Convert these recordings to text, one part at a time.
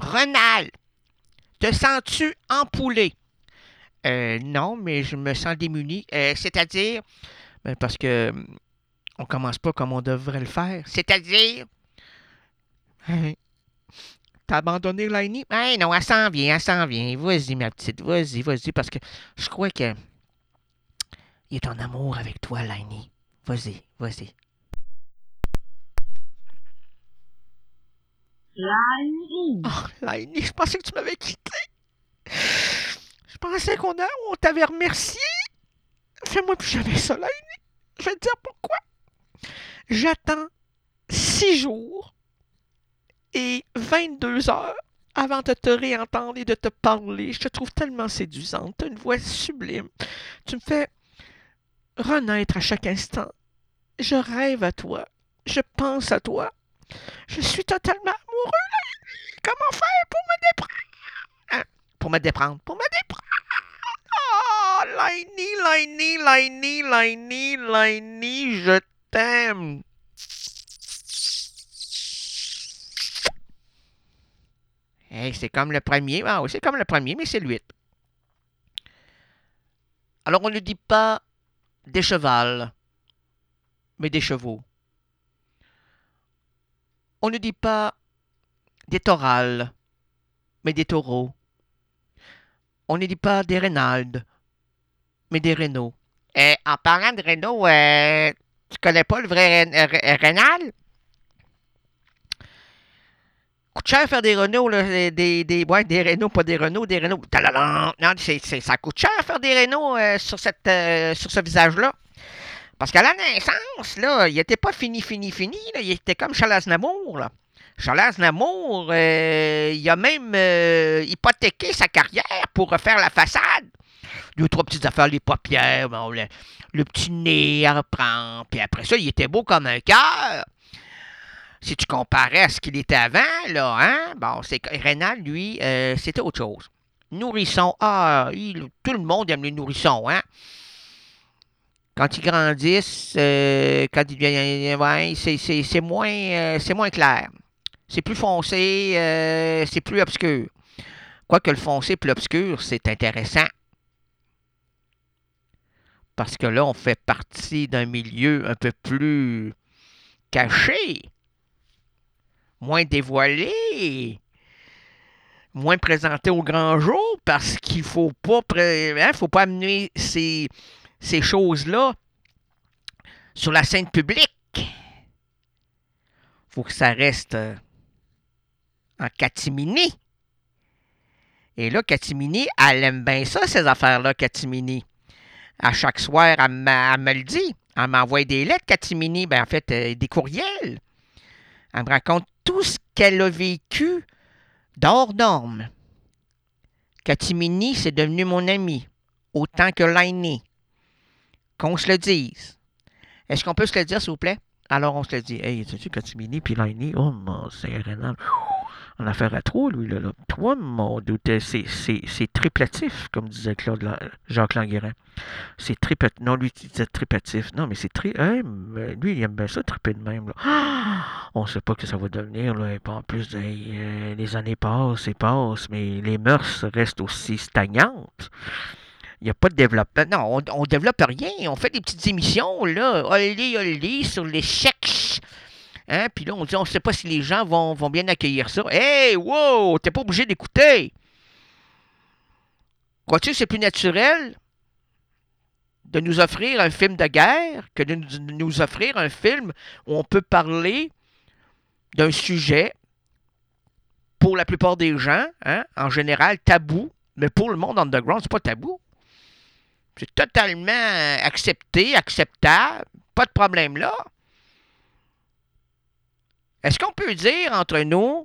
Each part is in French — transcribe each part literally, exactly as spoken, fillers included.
Ronald, te sens-tu empoulé? Euh, non, mais je me sens démuni. Euh, c'est-à-dire, ben, parce que hum, on commence pas comme on devrait le faire. C'est-à-dire, hein, t'as abandonné Lainey? Hein, non, elle s'en vient, elle s'en vient. Vas-y, ma petite, vas-y, vas-y, parce que je crois que il est en amour avec toi, Lainey. Vas-y, vas-y. Lainey. Oh, Lainey, je pensais que tu m'avais quitté. Je pensais qu'on a, on t'avait remercié. Fais-moi plus jamais ça, Lainey. Je vais te dire pourquoi. J'attends six jours et vingt-deux heures avant de te réentendre et de te parler. Je te trouve tellement séduisante. Tu as une voix sublime. Tu me fais renaître à chaque instant. Je rêve à toi. Je pense à toi. Je suis totalement amoureux. Comment faire pour me déprendre? Hein? Pour me déprendre. Pour me déprendre. Oh, Lainey, Lainey, Lainey, Lainey, Lainey, je t'aime. Hey, c'est comme le premier. Ah oui, c'est comme le premier, mais c'est l'huître. Alors, on ne dit pas des chevals, mais des chevaux. On ne dit pas des torales, mais des taureaux. On ne dit pas des Reynald, mais des Renault. Eh, en parlant de Renault, euh, tu connais pas le vrai Reynald? Coûte cher faire des Renault, là, des, des, des, ouais, des Renault, pas des Renault, des Renault. Non, c'est, c'est, ça coûte cher faire des Renault euh, sur, cette, euh, sur ce visage-là. Parce qu'à la naissance, là, il était pas fini, fini, fini. Là. Il était comme Charles Aznavour, là. Charles Aznavour, euh, il a même euh, hypothéqué sa carrière pour refaire la façade. Deux, trois petites affaires, les paupières, bon, le, le petit nez à reprendre. Puis après ça, il était beau comme un cœur. Si tu comparais à ce qu'il était avant, là, hein? Bon, c'est Reynald, lui, euh, c'était autre chose. Nourrisson, ah, il, tout le monde aime les nourrissons, hein? Quand ils grandissent, euh, quand ils deviennent, ouais, c'est, c'est, c'est moins, euh, c'est moins clair. C'est plus foncé, euh, c'est plus obscur. Quoique le foncé plus obscur, c'est intéressant. Parce que là, on fait partie d'un milieu un peu plus caché, moins dévoilé, moins présenté au grand jour, parce qu'il faut pas, hein, faut pas amener ces, ces choses-là sur la scène publique. Faut que ça reste euh, en catimini. Et là, Catimini, elle aime bien ça, ces affaires-là, Catimini. À chaque soir, elle, elle me le dit. Elle m'envoie des lettres, Catimini. Ben, en fait, euh, des courriels. Elle me raconte tout ce qu'elle a vécu d'hors norme. Catimini, c'est devenu mon ami, autant que Lainey. Qu'on se le dise. Est-ce qu'on peut se le dire, s'il vous plaît? Alors, on se le dit. Hey, sais-tu Catimini puis Lainey? Oh, mon Saint-Rénal. On a affaire à trop, lui, là. là. Toi, mon doute, c'est, c'est, c'est triplatif, comme disait Claude Jacques Languérin. C'est tripet... Non, lui, il disait tripatif. Non, mais c'est tri... Hein, mais lui, il aime bien ça, triper de même, là. Ah! On sait pas ce que ça va devenir, là. Et en plus, euh, les années passent et passent, mais les mœurs restent aussi stagnantes. Il n'y a pas de développement. Non, on, on développe rien. On fait des petites émissions, là. Olé, olé, sur les sexes. Hein? Puis là, on dit, on ne sait pas si les gens vont, vont bien accueillir ça. Hey, wow, t'es pas obligé d'écouter. Crois-tu que c'est plus naturel de nous offrir un film de guerre que de nous offrir un film où on peut parler d'un sujet, pour la plupart des gens, hein, en général, tabou, mais pour le monde underground, c'est pas tabou. C'est totalement accepté, acceptable, pas de problème là. Est-ce qu'on peut dire entre nous,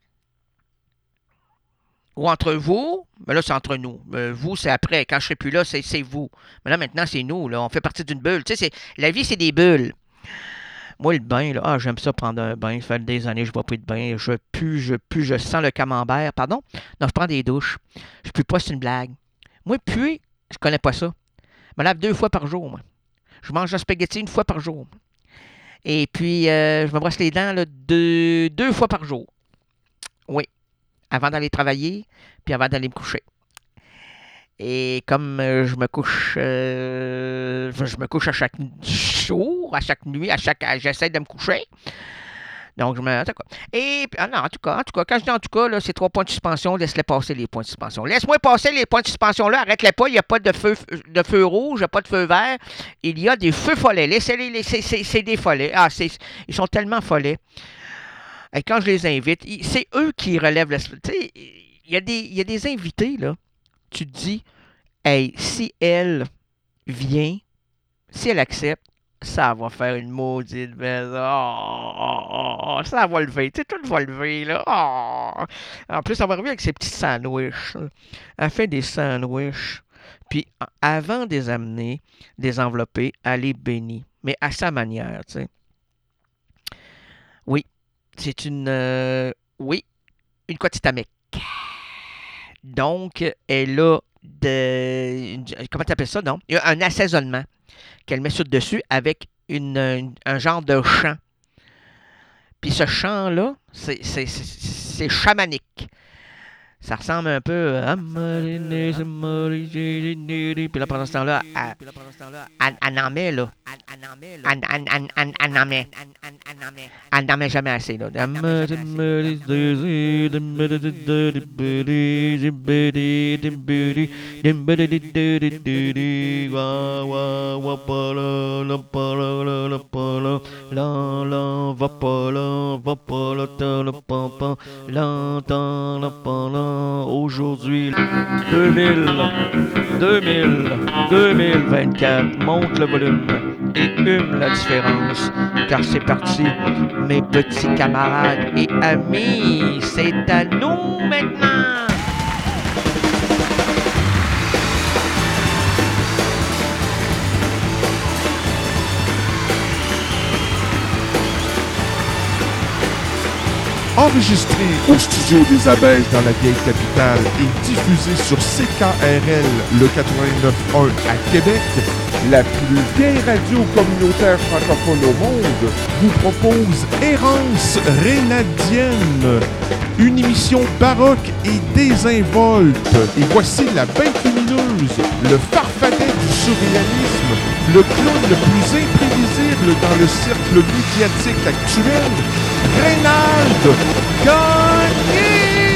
ou entre vous, mais là c'est entre nous, euh, vous c'est après, quand je serai plus là, c'est, c'est vous. Mais là maintenant c'est nous, là, on fait partie d'une bulle. Tu sais, c'est, la vie c'est des bulles. Moi le bain, là, ah, j'aime ça prendre un bain, ça fait des années que je ne bois plus de bain, je pue, je pue, je sens le camembert, pardon. Non, je prends des douches. Je pue pas, c'est une blague. Moi puer, je connais pas ça. Je me lave deux fois par jour, moi. Je mange un spaghetti une fois par jour. Et puis, euh, je me brosse les dents là, deux, deux fois par jour. Oui. avant d'aller travailler, puis avant d'aller me coucher. Et comme euh, je me couche, euh, je me couche à chaque jour, à chaque nuit, à chaque, j'essaie de me coucher. Donc, je me. En tout cas. Et, ah non, en tout cas, en tout cas, quand je dis en tout cas, là, c'est trois points de suspension, laisse-les passer les points de suspension. Laisse-moi passer les points de suspension-là, arrête-les pas, il n'y a pas de feu, de feu rouge, il n'y a pas de feu vert, il y a des feux follets. Laissez-les, laissez, c'est, c'est des follets. Ah, c'est, ils sont tellement follets. Et quand je les invite, c'est eux qui relèvent le. Tu sais, il y a des, il y a des invités, là. Tu te dis, hey, si elle vient, si elle accepte, ça va faire une maudite belle. Oh, oh, oh, ça va lever. Tu sais, tout va lever, là. Oh. En plus, elle va revenir avec ses petits sandwichs. Elle fait des sandwichs. Puis, avant de les amener, de les envelopper, elle les bénit. Mais à sa manière, tu sais. Oui, c'est une... Euh, oui, une Quatitamec. Donc, elle a de... Comment tu appelles ça, non? Il y a un assaisonnement qu'elle met sur le dessus avec une, une, un genre de chant. Puis ce chant-là, c'est, c'est, c'est, c'est chamanique. Ça ressemble un peu à... Puis là, pendant ce temps-là, elle n'en met, là. Elle n'en met. Elle n'en met jamais assez, là. Aujourd'hui, deux mille, deux mille, deux mille vingt-quatre, monte le volume et hume la différence, car c'est parti, mes petits camarades et amis, c'est à nous maintenant! Enregistré au studio des Abeilles dans la vieille capitale et diffusé sur C K R L, le quatre-vingt-neuf point un à Québec, la plus vieille radio communautaire francophone au monde, vous propose Errance Rénadienne, une émission baroque et désinvolte. Et voici la bête lumineuse, le farfadet du surréalisme, le clown le plus imprévisible dans le cercle médiatique actuel, Reynald Gagné!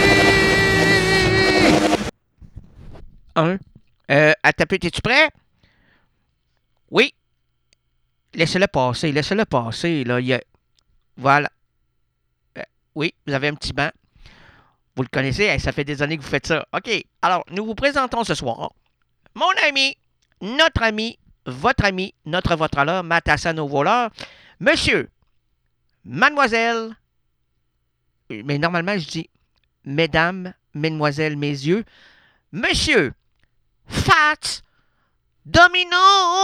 Un. Euh, à taper, es-tu prêt? Oui. Laissez-le passer, laissez-le passer, là. Il y a... Voilà. Euh, oui, vous avez un petit banc. Vous le connaissez, hein, ça fait des années que vous faites ça. OK, alors, nous vous présentons ce soir mon ami, notre ami, votre ami, notre votre alors, Matassan au voleur, monsieur, mademoiselle, mais normalement, je dis mesdames, mesdemoiselles, messieurs, monsieur Fats Domino!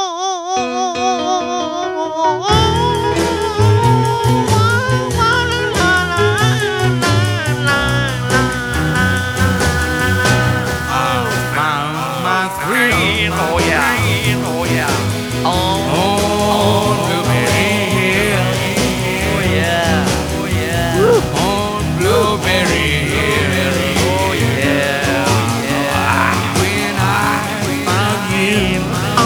Oh yeah, oh yeah, on Blueberry Hill. Oh yeah, oh yeah, on Blueberry Hill. Oh yeah, yeah. When I found you,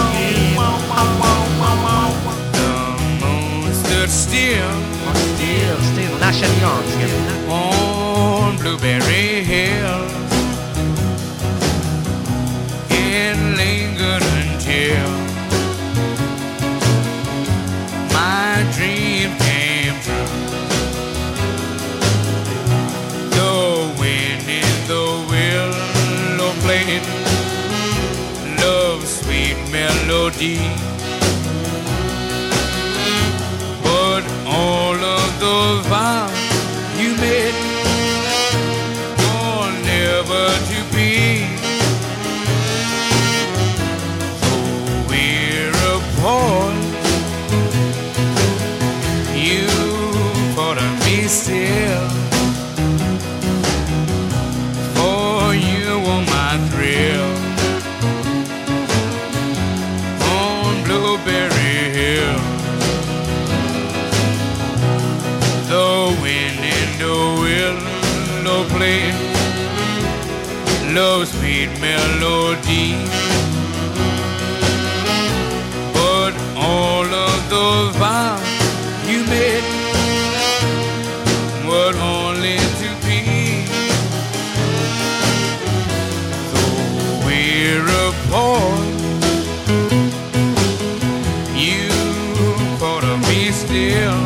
the moon stood still, still, still, National Young, on Blueberry Hill. Lingered until my dream came true. The wind in the willow played love's sweet melody, but all of those vows you made were never to be. You thought of me still, for you were my thrill. On love's sweet melody. But all of those vows you made were only to be. Though we're apart, you thought of me still.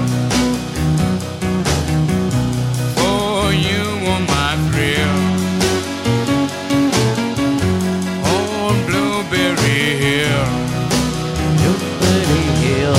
For you were my thrill. On Blueberry Hill. Blueberry Hill.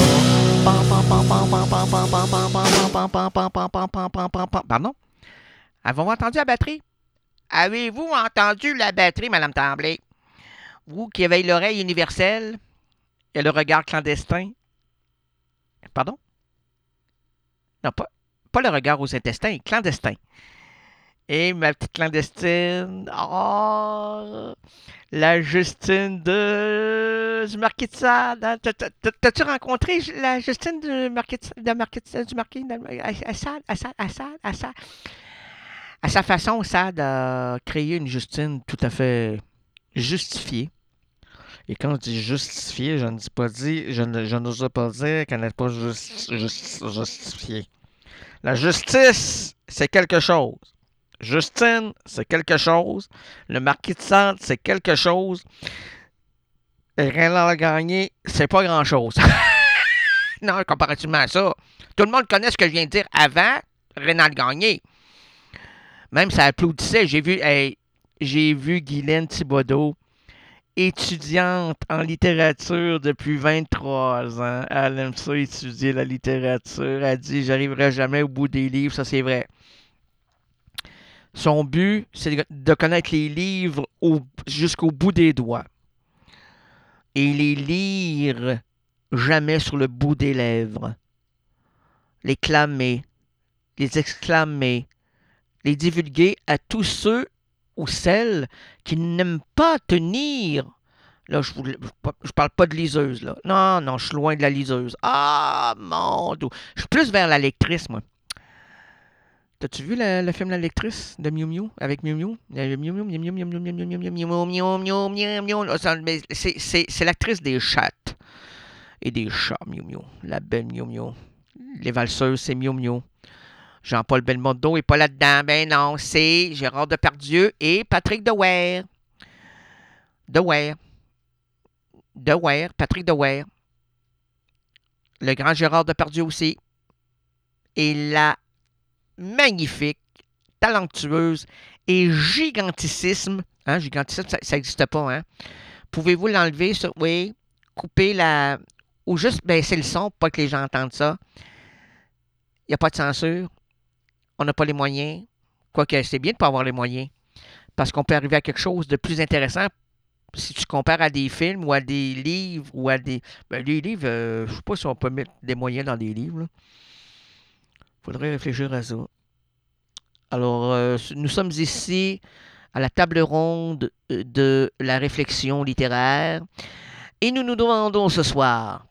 Pardon? Avez-vous entendu la batterie? Avez-vous entendu la batterie, Madame Tremblay? Vous qui avez l'oreille universelle et le regard clandestin. Pardon? Non, pas, pas le regard aux intestins, clandestin. Et ma petite clandestine. Oh! La Justine de... du Marquis de Sade. Hein? T'as-tu rencontré la Justine du Marquis de, de Marquis de, du Marquis de, à, à Sade, à Sade, à Sade, à Sade. À sa façon, Sade a créé une Justine tout à fait justifiée. Et quand je dis justifiée, je ne dis pas dit, je, ne, je n'ose pas dire qu'elle n'est pas just, just, justifiée. La justice, c'est quelque chose. Justine, c'est quelque chose. Le Marquis de Sade, c'est quelque chose. Et Rénal Gagné, c'est pas grand-chose. Non, comparativement à ça. Tout le monde connaît ce que je viens de dire avant Rénal Gagné. Même ça applaudissait. J'ai vu, hey, j'ai vu Guylaine Thibodeau, étudiante en littérature depuis vingt-trois ans. Elle aime ça étudier la littérature. Elle dit « J'arriverai jamais au bout des livres ». Ça, c'est vrai. Son but, c'est de connaître les livres au, jusqu'au bout des doigts. Et les lire jamais sur le bout des lèvres. Les clamer, les exclamer, les divulguer à tous ceux ou celles qui n'aiment pas tenir. Là, je ne parle pas de liseuse, là. Non, non, je suis loin de la liseuse. Ah, mon Dieu. Je suis plus vers la lectrice, moi. T'as-tu vu le, le film La Lectrice de Miu Miu avec Miu Miu? Miu Miu Miu Miu Miu Miu Miu Miu Miu Miu Miu Miu Miu Miu. C'est, c'est, c'est l'actrice des chattes et des chats, Miu Miu. La belle Miu Miu. Les valseuses, c'est Miu Miu. Jean-Paul Belmondo n'est pas là-dedans. Ben non, c'est Gérard Depardieu et Patrick Dewey. Dewey. Dewey. Patrick Dewey. Le grand Gérard Depardieu aussi. Et la magnifique, talentueuse et gigantisme. Hein, gigantisme, ça n'existe pas, hein? Pouvez-vous l'enlever? Sur, oui. Couper la... Ou juste baisser le son pour pas que les gens entendent ça. Il n'y a pas de censure. On n'a pas les moyens. Quoique, c'est bien de ne pas avoir les moyens. Parce qu'on peut arriver à quelque chose de plus intéressant si tu compares à des films ou à des livres ou à des... Ben, les livres, euh, je ne sais pas si on peut mettre des moyens dans des livres, là. Faudrait réfléchir à ça. Alors, euh, nous sommes ici à la table ronde de la réflexion littéraire et nous nous demandons ce soir,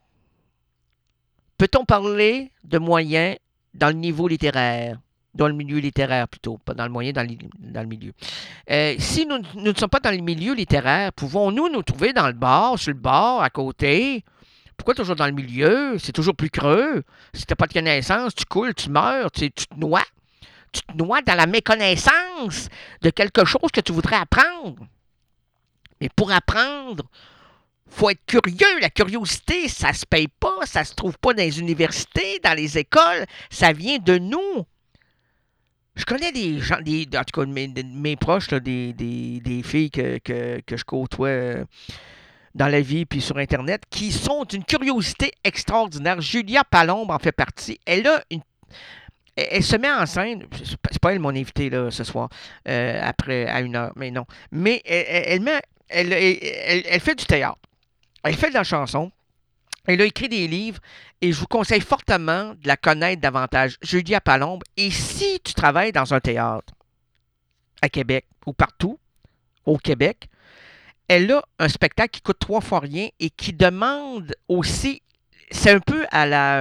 peut-on parler de moyens dans le niveau littéraire, dans le milieu littéraire plutôt, pas dans le moyen, dans le, dans le milieu. Euh, si nous, nous ne sommes pas dans le milieu littéraire, pouvons-nous nous trouver dans le bar, sur le bord, à côté? Pourquoi toujours dans le milieu? C'est toujours plus creux. Si tu n'as pas de connaissance, tu coules, tu meurs, tu, tu te noies. Tu te noies dans la méconnaissance de quelque chose que tu voudrais apprendre. Mais pour apprendre, il faut être curieux. La curiosité, ça ne se paye pas, ça ne se trouve pas dans les universités, dans les écoles. Ça vient de nous. Je connais des gens, des, en tout cas mes, mes proches, là, des, des, des filles que, que, que je côtoie euh, dans la vie puis sur Internet, qui sont d'une curiosité extraordinaire. Julia Palombe en fait partie. Elle a une... Elle, elle se met en scène, c'est pas elle mon invitée là, ce soir, euh, après, à une heure, mais non. Mais elle, elle, elle, met, elle, elle, elle fait du théâtre. Elle fait de la chanson. Elle a écrit des livres et je vous conseille fortement de la connaître davantage. Julia Palombe. Et si tu travailles dans un théâtre à Québec ou partout au Québec, elle a un spectacle qui coûte trois fois rien et qui demande aussi, c'est un peu à la...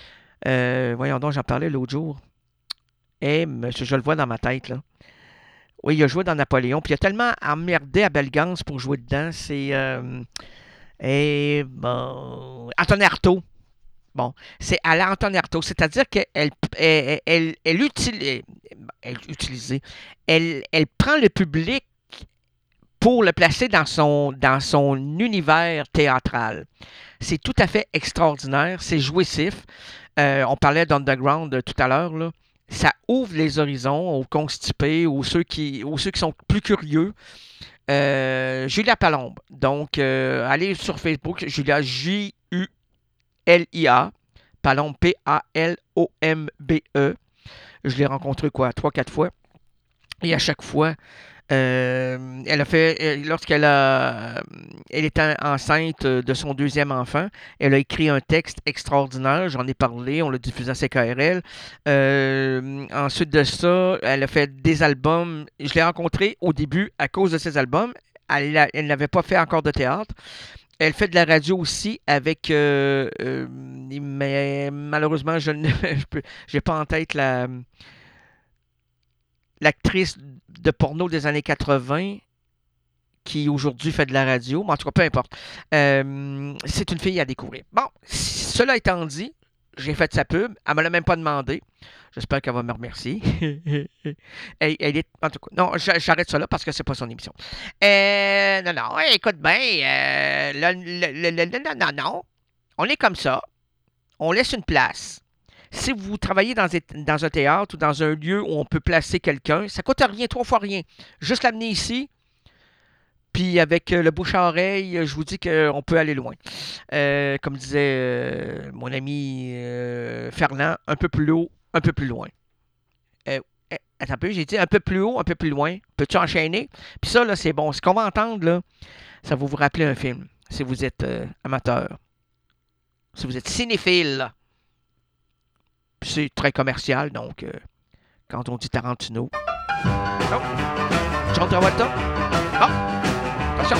Euh, voyons donc, j'en parlais l'autre jour. Eh, monsieur, je le vois dans ma tête, là. Oui, il a joué dans Napoléon. Puis il a tellement emmerdé à Belgance pour jouer dedans. C'est. Euh, et bon. Antoine Artaud. Bon, c'est à l'Antoine Artaud. C'est-à-dire qu'elle elle, elle, elle, elle, utilise, elle, utilise, elle, elle prend le public pour le placer dans son, dans son univers théâtral. C'est tout à fait extraordinaire. C'est jouissif. Euh, on parlait d'Underground euh, tout à l'heure, là. Ça ouvre les horizons aux constipés, aux ceux qui, aux ceux qui sont plus curieux. Euh, Julia Palombe. Donc, euh, allez sur Facebook, Julia, J U L I A, Palombe, P A L O M B E. Je l'ai rencontré, quoi, trois, quatre fois. Et à chaque fois, euh, elle a fait, lorsqu'elle a, elle était enceinte de son deuxième enfant, elle a écrit un texte extraordinaire, j'en ai parlé, on l'a diffusé à C K R L. Euh, ensuite de ça, elle a fait des albums. Je l'ai rencontrée au début à cause de ces albums. Elle, a- elle n'avait pas fait encore de théâtre. Elle fait de la radio aussi avec, euh, euh, mais malheureusement, je n'ai j'ai pas en tête la l'actrice de porno des années quatre-vingts qui aujourd'hui fait de la radio, mais en tout cas, peu importe. Euh, c'est une fille à découvrir. Bon, cela étant dit, j'ai fait sa pub. Elle me l'a même pas demandé. J'espère qu'elle va me remercier. elle, elle est, en tout cas, non, j'arrête ça là parce que c'est pas son émission. Euh, non, non, écoute bien. Euh, le- le- le- le- non, non, non. On est comme ça. On laisse une place. Si vous travaillez dans, dans un théâtre ou dans un lieu où on peut placer quelqu'un, ça coûte rien, trois fois rien. Juste l'amener ici, puis avec euh, le bouche à oreille, euh, je vous dis qu'on peut aller loin. Euh, comme disait euh, mon ami euh, Fernand, un peu plus haut, un peu plus loin. Euh, euh, attends un peu, j'ai dit un peu plus haut, un peu plus loin. Peux-tu enchaîner? Puis ça, là, c'est bon. Ce qu'on va entendre, là, ça va vous rappeler un film. Si vous êtes euh, amateur. Si vous êtes cinéphile, là. Puis c'est très commercial, donc euh, quand on dit Tarantino. Oh! John Travolta. Oh! Attention!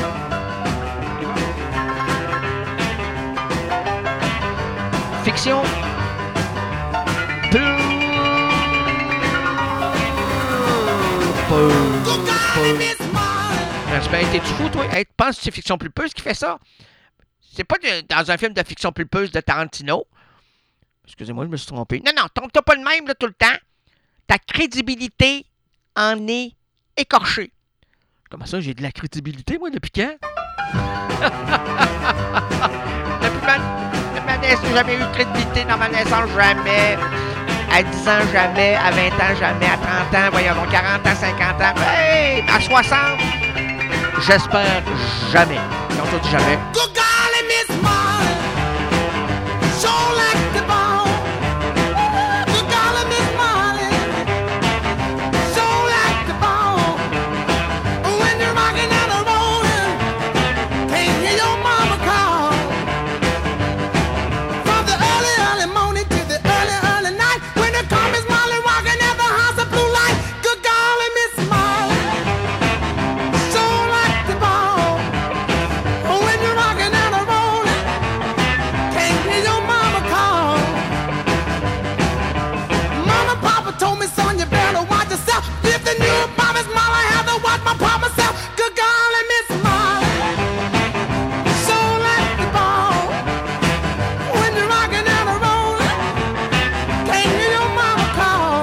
Fiction. Pulp. Ben, t'es-tu fou, toi? Hey, tu penses que c'est fiction pulpeuse qui fait ça? C'est pas de- dans un film de fiction pulpeuse de Tarantino. Excusez-moi, je me suis trompé. Non, non, trompe-toi pas le même là, tout le temps. Ta crédibilité en est écorchée. Comment ça, j'ai de la crédibilité, moi, depuis quand? Depuis ma, depuis ma naissance, j'ai jamais eu de crédibilité dans ma naissance, jamais. À dix ans, jamais. À vingt ans, jamais. À trente ans, voyons donc, quarante ans, cinquante ans. Hey, à soixante, j'espère jamais. Ils ont dit jamais. Good golly, Miss Molly, sure like the bone. Good golly, Miss Molly, sure like the bone. When you're rocking and a rolling, can't hear your mama call. From the early, early morning to the early, early night, when the come Miss Molly rocking at the house of blue light. Good golly, Miss Molly, sure like the bone. When you're rocking and a rolling, can't hear your mama call. Mama, Papa told me, son, you better watch yourself. If the new promise, Mama, I have to watch my papa myself. Good golly, Miss Molly, so like the ball. When you're rocking and a rolling, can't hear your mama call.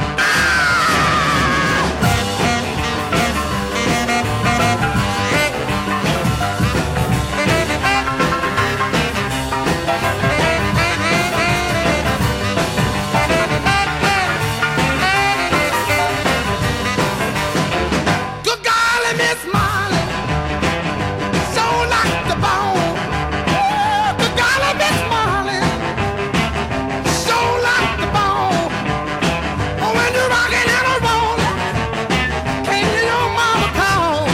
Good golly, Miss Molly, so like the bone. Good golly, Miss Molly, so like the bone. When you're rocking and a rolling, can't hear your mama call.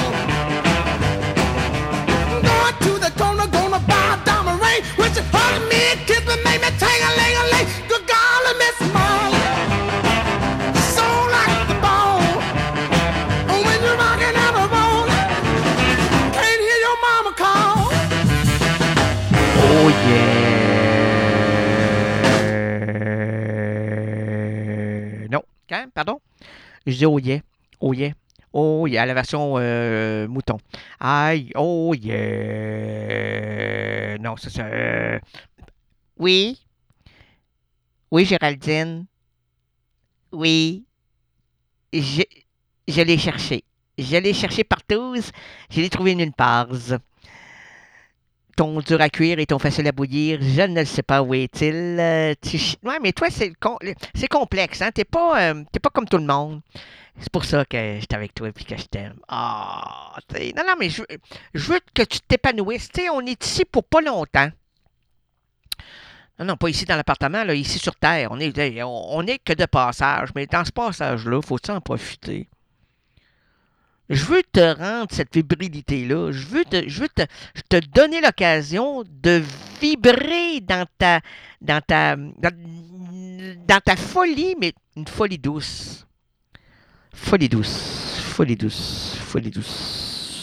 Going to the corner, gonna buy a diamond ring. When you hug me and kiss me, make me ting-a-ling-a-ling. Good golly, Miss Molly, so like the bone. When you're rocking and a rolling, can't hear your mama call. Oh yeah! Non. Quand? Pardon? Je dis oh yeah. Oh yeah. Oh yeah, la version euh, mouton. Aïe, oh yeah. Non, ça c'est... euh, Oui, oui, Géraldine. Oui, je, je l'ai cherché. Je l'ai cherché partout. Je l'ai trouvé nulle part. Ton dur à cuire et ton facile à bouillir, je ne le sais pas où est-il. Euh, tu ch- Ouais, mais toi, c'est con- c'est complexe, hein? T'es pas, euh, t'es pas comme tout le monde. C'est pour ça que j'étais avec toi et que je t'aime. Ah, t'sais, non, non, mais je, veux- je veux que tu t'épanouisses. Tu sais, on est ici pour pas longtemps. Non, non, pas ici dans l'appartement, là, ici sur Terre. On est, hey, on, on est que de passage, mais dans ce passage-là, faut-il en profiter? Je veux te rendre cette vibrilité-là. Je veux te, je veux te, te donner l'occasion de vibrer dans ta, dans ta, dans, dans ta folie, mais une folie douce. Folie douce, folie douce, folie douce.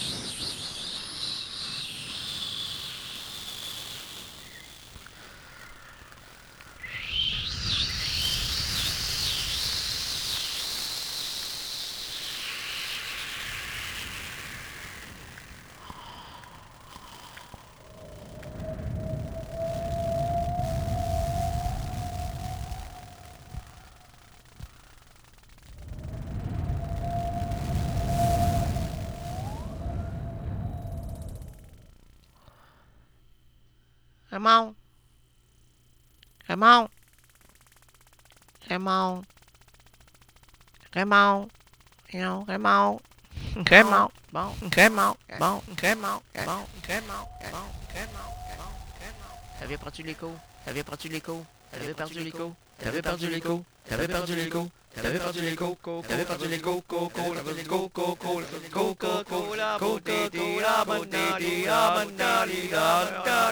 Raymond, Raymond, Raymond, Raymond, non, Raymond, Raymond, bon, Raymond, bon, Raymond, bon, Raymond, bon, Raymond, bon, Raymond. T'avais perdu l'écho, t'avais perdu l'écho, t'avais perdu l'écho, t'avais perdu l'écho, t'avais perdu l'écho, t'avais perdu l'écho, t'avais perdu l'écho, coco, coco, coco, coco, coco, la beauté, la bonté, la bonté, la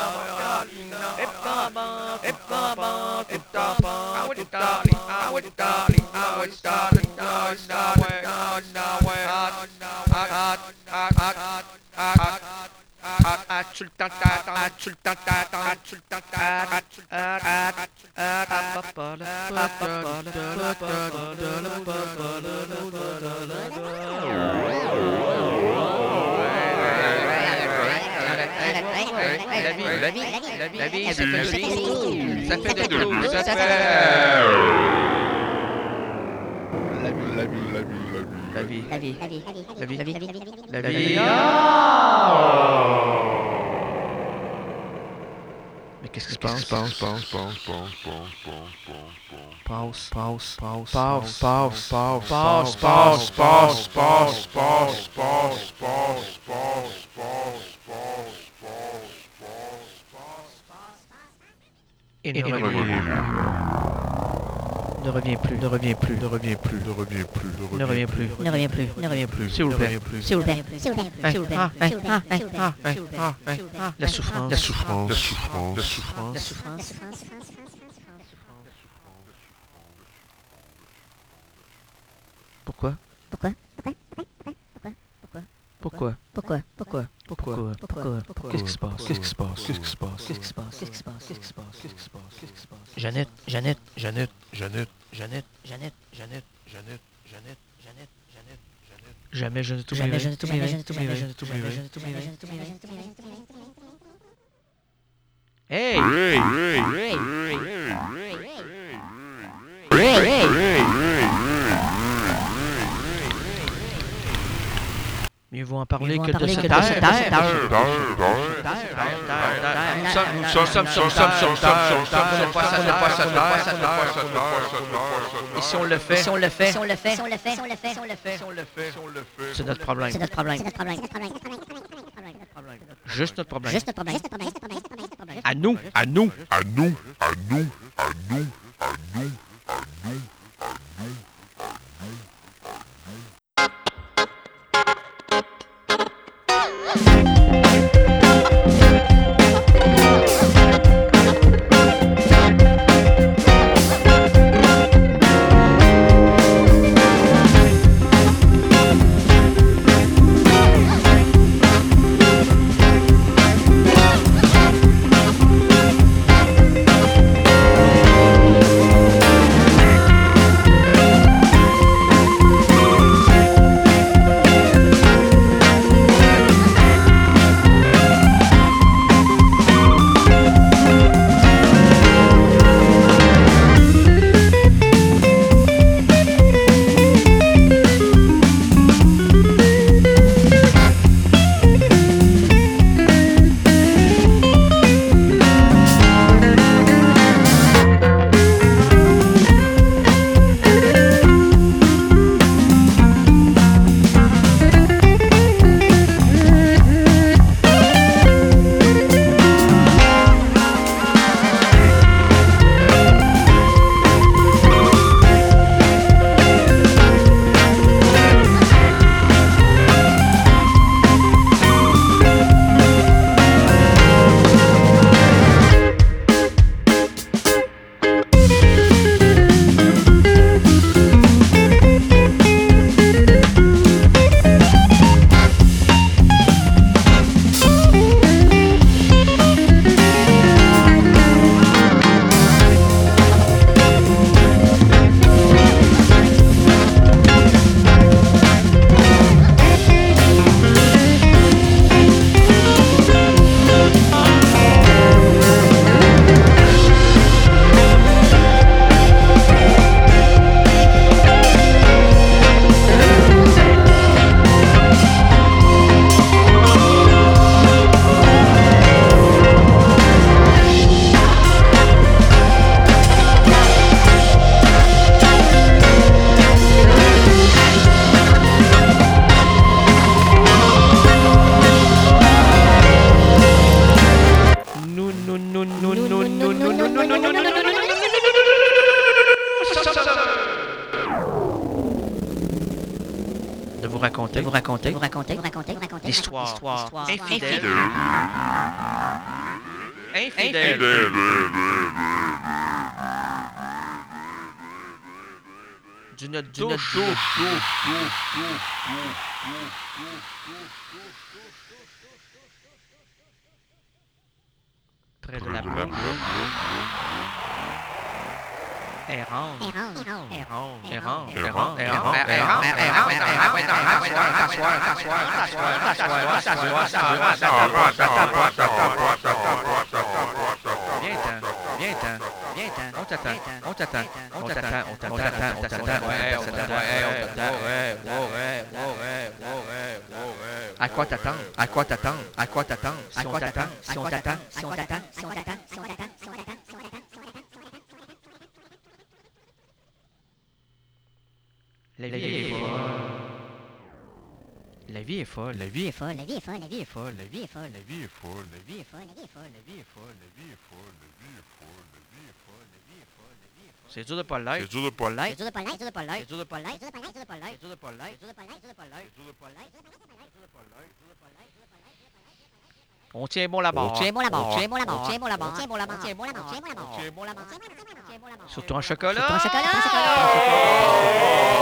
La vie, la vie, la vie, la vie, ça fait de tout, ça fait de tout, ça fait... La vie, la vie, la vie, la vie, la vie, la vie, la vie, la vie, la vie, mais qu'est-ce qui se passe? Pense, pense, pense, pense, pense, pense, pense, Pause, pause, pause, pense, pause, pense, pause, pense, pause, pense, pause, pense, pause, pense, pause, pense, pause, pense, pause, pense, pense, et ne pense, revient ne revient plus, ne revient plus, ne revient plus, ne revient plus, ne revient plus, Ne reviens plus, ne reviens plus. s'il vous plaît. S'il vous plaît, s'il vous plaît, s'il vous plaît, Ah, s'il vous plaît, ah, s'il vous plaît, ah, s'il vous plaît, ah, s'il vous plaît. la souffrance, la souffrance, la souffrance, la La souffrance. souffrance. Pourquoi? Pourquoi? Pourquoi? Pourquoi? Pourquoi? Pourquoi? Pourquoi? Pourquoi? Qu'est-ce qui se passe? Qu'est-ce qui se passe? Qu'est-ce qui se passe? Qu'est-ce qui se passe? Qu'est-ce qui se passe? Qu'est-ce qui se passe? Qu'est-ce qui se passe? Qu'est-ce qui se passe? Jeannette, Jeannette, Jeannette, Jeannette, Jeannette, Jeannette, Jeannette, Jeannette, Jeannette, Jeannette, Jeannette, Jeannette. jamais je ne jamais t'oublierai. je ne t'oublierai, je ne t'oublierai, je ne t'oublierai, t'oublierai, je je ne ne t'oublierai, je ne t'oublierai, je ne t'oublierai, je ne t'oublierai. Hey! Hey, hey, hey, hey, hey, hey. Mieux vaut en parler Mieux vaut que en de parler se que de taire. se taire. Taire, Terre, terre. taire. Nous sommes, nous sommes, sommes, sommes, sommes, sommes, sommes, sommes, sommes, pas sa terre, pas sa terre, sa terre. Et si on le fait, Si on le fait, si on le fait, si on le fait, si on le fait, si on le fait, Si on le fait, si on le fait. c'est notre problème. c'est notre problème. C'est notre problème. C'est notre problème. Juste notre problème. Juste notre problème. Juste notre problème. Juste notre problème. Juste notre problème. À nous. À nous, à nous, à nous, à nous, à nous, à nous. Thank raconter, vous raconter, vous raconter, vous raconter l'histoire, l'histoire infidèle, Infidèle. infidèle, d'une douce, près de la bouche, errante, errante, errante, errante, errante, errante, errante, errante, errante, viens-t'en, viens-t'en, on t'attend, on t'attend, on t'attend, on t'attend, on t'attend, on t'attend, ouais, on t'attend, ouais, on t'attend, ouais, ouais, ouais, ouais, ouais, ouais. À quoi t'attends? À quoi t'attends? À quoi t'attends? À quoi t'attends? Si on t'attend, si on t'attend, si on t'attend, si on t'attend, si on t'attend, si on t'attend. la vie est folle. La vie est folle. La vie est folle, la vie est folle, la vie est folle. La vie est folle, La vie est folle, la vie la vie est folle, la vie est folle, la vie est folle, la vie est folle, la vie est folle, la vie est folle, la vie est folle, la vie est folle. C'est dur de pas C'est l'être. dur de pas C'est l'être. dur de pas l'être, c'est dur de pas l'être, C'est dur de pas l'être. c'est dur de pas l'être, c'est dur de pas l'être, C'est dur de pas l'être. c'est dur de pas l'être, c'est dur de pas l'être, C'est dur de pas l'être. On tient bon la barre. Tiens bon la barre, tiens bon la barre, tiens bon la barre, tiens bon la barre, tiens bon la barre, tiens bon la barre, tiens bon la barre, tiens bon la barre. Surtout en chocolat. Surtout en chocolat, en chocolat.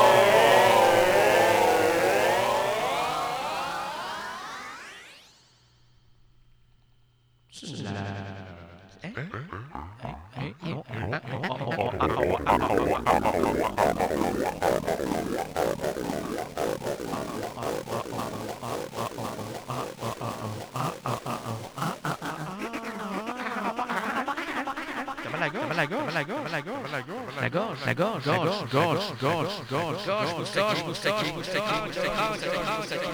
La gorge, la gorge, la gorge, la gorge, la gorge, la gorge, la gorge, gorge, gorge, gorge, gorge, gorge, moustache, moustache, moustache, moustache.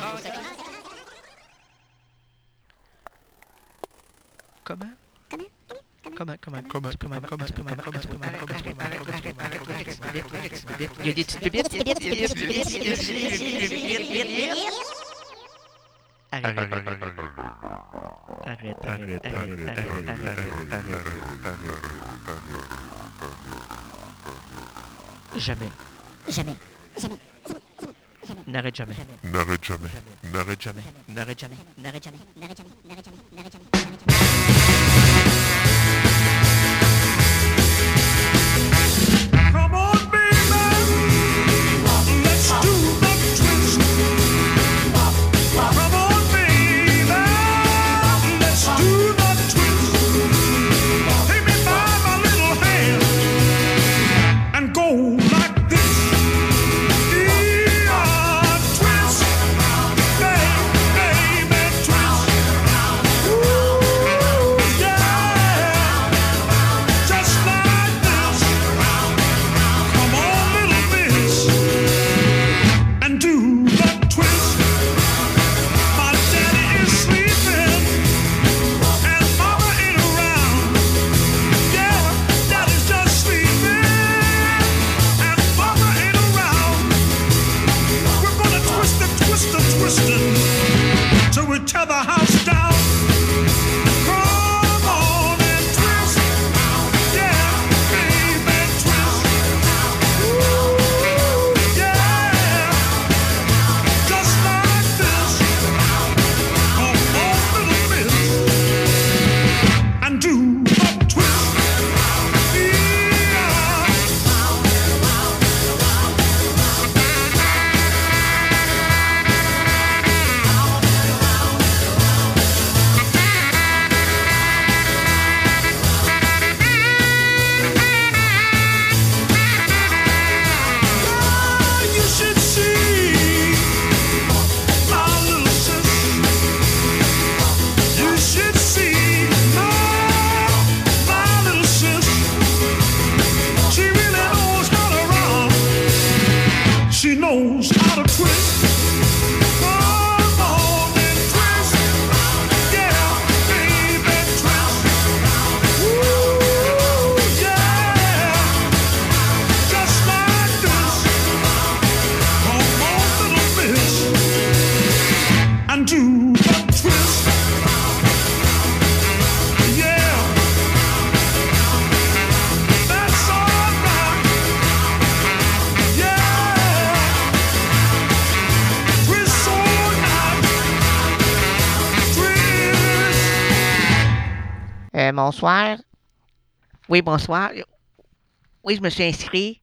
Comment? Comment, comment, comment, comment, comment, comment, comment, il y a des petites bébites. Arrête, arrête, arrête, arrête, arrête, arrête, arrête. Jamais. Jamais, jamais, N'arrête jamais. N'arrête jamais. N'arrête jamais. N'arrête jamais. n'arrête jamais, n'arrête jamais, n'arrête jamais, n'arrête jamais, n'arrête jamais. Come on, baby, let's do the twist. Come on, baby, let's do the twist. Take me by my little hand and go like this. Yeah, twist, baby, baby, twist. Ooh, yeah, just like this. Come on, little miss, and do the twist. My daddy is sleeping, and mama ain't around. Yeah, daddy's just sleeping, and mama ain't around. We're gonna twist it, twist it, twist it, till we tear the house down. Come on and twist, yeah, baby, twist. Ooh, yeah, just like this. Come on, little miss, and do the twist. Yeah. You should see my little sis. You should see my, my little sis. She really knows how to rock. She knows how to twist. Come on and twist. Yeah, baby, twist. Ooh, yeah, just like this. Come on, little miss, and do the twist. Yeah, that's all right. Yeah, twist so Euh, bonsoir. Oui, bonsoir. Oui, je me suis inscrit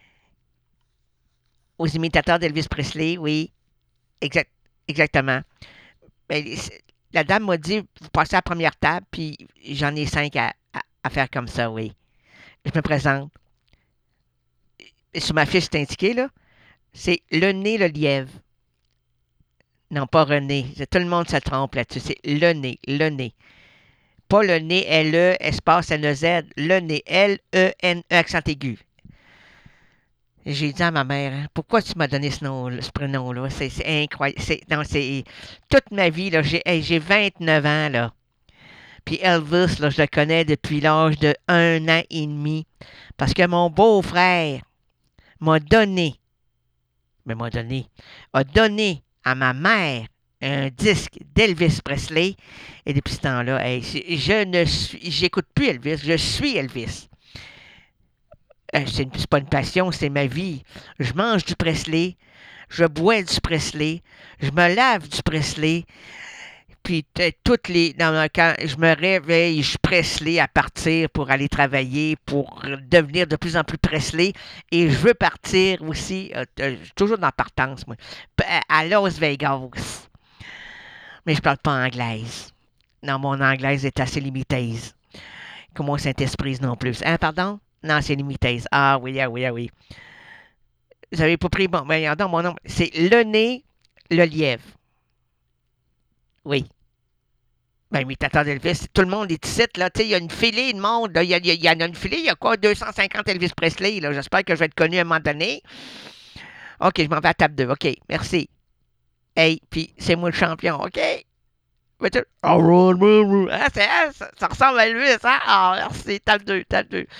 aux imitateurs d'Elvis Presley, oui. Exact, exactement. Ben, c'est- la dame m'a dit, vous passez à la première table, puis j'en ai cinq à, à- à faire comme ça, oui. Je me présente. Et sur ma fiche, c'est indiqué, là. C'est le nez, le lièvre. Non, pas René. C'est- Tout le monde se trompe là-dessus. C'est le nez, le nez. Pas le nez, L-E, espace N-E-Z. Le nez, L-E-N-E, accent aigu. J'ai dit à ma mère, hein, pourquoi tu m'as donné ce nom, ce prénom-là? C'est, c'est incroyable. C'est, non, c'est toute ma vie, là, j'ai, hey, j'ai vingt-neuf ans, là. Puis Elvis, là, je le connais depuis l'âge de un an et demi. Parce que mon beau-frère m'a donné, mais m'a donné, a donné à ma mère un disque d'Elvis Presley. Et depuis ce temps-là, hey, je ne suis, j'écoute plus Elvis, je suis Elvis. Euh, c'est, une- c'est pas une passion, c'est ma vie. Je mange du Presley, je bois du Presley, je me lave du Presley, puis t- toutes les. dans le- quand je me réveille, je suis Presley à partir pour aller travailler, pour devenir de plus en plus Presley. Et je veux partir aussi, euh, euh, toujours dans la partance, moi, p- à Las Vegas. Mais je parle pas anglaise. Non, mon anglaise est assez limitée. Comme mon Saint-Esprit non plus. Hein, pardon? Non, c'est limité. Ah oui, ah oui, ah oui. Vous avez pas pris. Bon, ben, regardons mon nom. C'est le nez, le lièvre. Oui. Ben, imitateur d'Elvis, tout le monde est ici, là. Tu sais, il y a une filée de monde. là. Il y, a- il y a- il y en a une filée, il y a quoi, deux cent cinquante Elvis Presley, là. J'espère que je vais être connu à un moment donné. OK, je m'en vais à table deux. OK, merci. Hey, puis c'est moi le champion, OK? Mais tu- Ah, run, run, run. Ah, c'est, ah, ça, ça ressemble à Elvis, hein? Ah, merci. Table deux, table deux.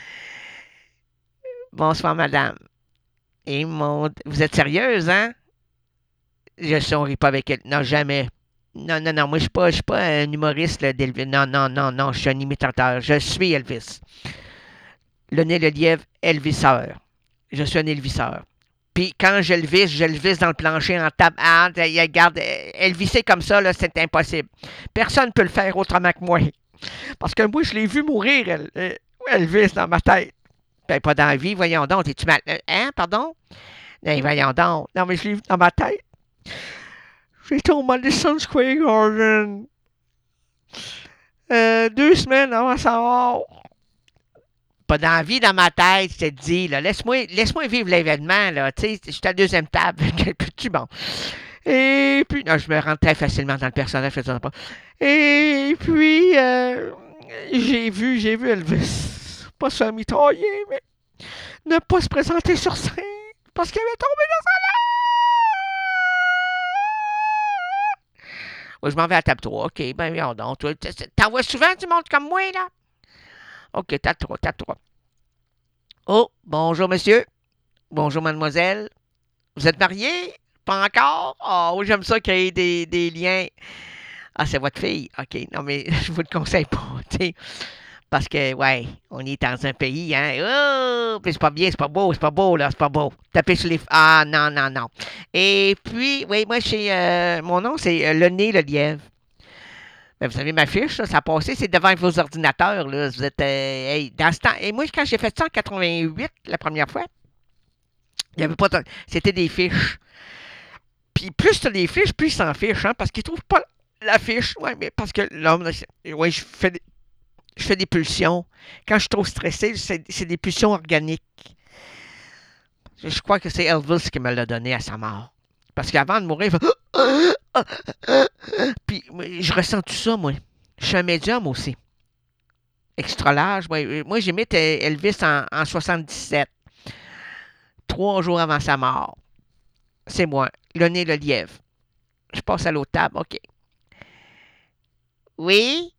Bonsoir, madame. Et mon... Vous êtes sérieuse, hein? Je souris pas avec elle. Non, jamais. Non, non, non, moi, je suis pas, je suis pas un humoriste là, d'Elvis. Non, non, non, non, je suis un imitateur. Je suis Elvis. Le nez, le lièvre, Elviseur. Je suis un Elviseur. Puis quand je le visse, je le visse dans le plancher en table. Ah, regarde, Elvisser comme ça, là, c'est impossible. Personne ne peut le faire autrement que moi. Parce que moi, je l'ai vu mourir, elle, euh, Elvis, dans ma tête. Ben, pas dans la vie, voyons donc. Es-tu mal... euh, Hein, pardon? Ben, voyons donc. Non, mais je l'ai vu dans ma tête. J'étais au Madison Square Garden. Euh, deux semaines avant sa mort. Pas d'envie dans ma tête, je te dis. Là. Laisse-moi, laisse-moi vivre l'événement. Là. Tu sais, je suis à la deuxième table. Tu bon. Et puis, non, je me rends très facilement dans le personnage. Je pas. Et puis, euh, j'ai vu, j'ai vu Elvis. Pas se faire mitrailler, mais ne pas se présenter sur scène parce qu'il avait tombé dans sa Oui, je m'en vais à table trois. OK, ben viens donc. Toi, t- t- T'en vois souvent du monde comme moi, là? OK, table trois, table trois. Oh, bonjour, monsieur. Bonjour, mademoiselle. Vous êtes mariés? Pas encore? Oh, j'aime ça qu'il y ait des, des liens. Ah, c'est votre fille? OK, non, mais je vous le conseille pas, tu sais. Parce que, ouais, on est dans un pays, hein. Oh, puis c'est pas bien, c'est pas beau, c'est pas beau, là, c'est pas beau. Tapez sur les... Ah, non, non, non. Et puis, oui, moi, chez... euh, mon nom, c'est euh, Le Nez, le Lièvre. Ben, vous savez, ma fiche, là, ça a passé, c'est devant vos ordinateurs, là. Vous êtes... euh, hey, dans ce temps... Et moi, quand j'ai fait ça en quatre-vingt-huit, la première fois, il n'y avait pas... de- C'était des fiches. Puis plus tu as des fiches, plus ils s'en fichent, hein, parce qu'ils trouvent pas la fiche. Ouais, mais parce que l'homme... là, c'est- ouais, je fais... des- Je fais des pulsions. Quand je suis trop stressé, c'est, c'est des pulsions organiques. Je, je crois que c'est Elvis qui me l'a donné à sa mort. Parce qu'avant de mourir, il fait... Puis je ressens tout ça, moi. Je suis un médium aussi. Extra large. Moi, moi j'imite Elvis en, en soixante-dix-sept. Trois jours avant sa mort. C'est moi. Le nez, le lièvre. Je passe à l'autre table. OK. Oui?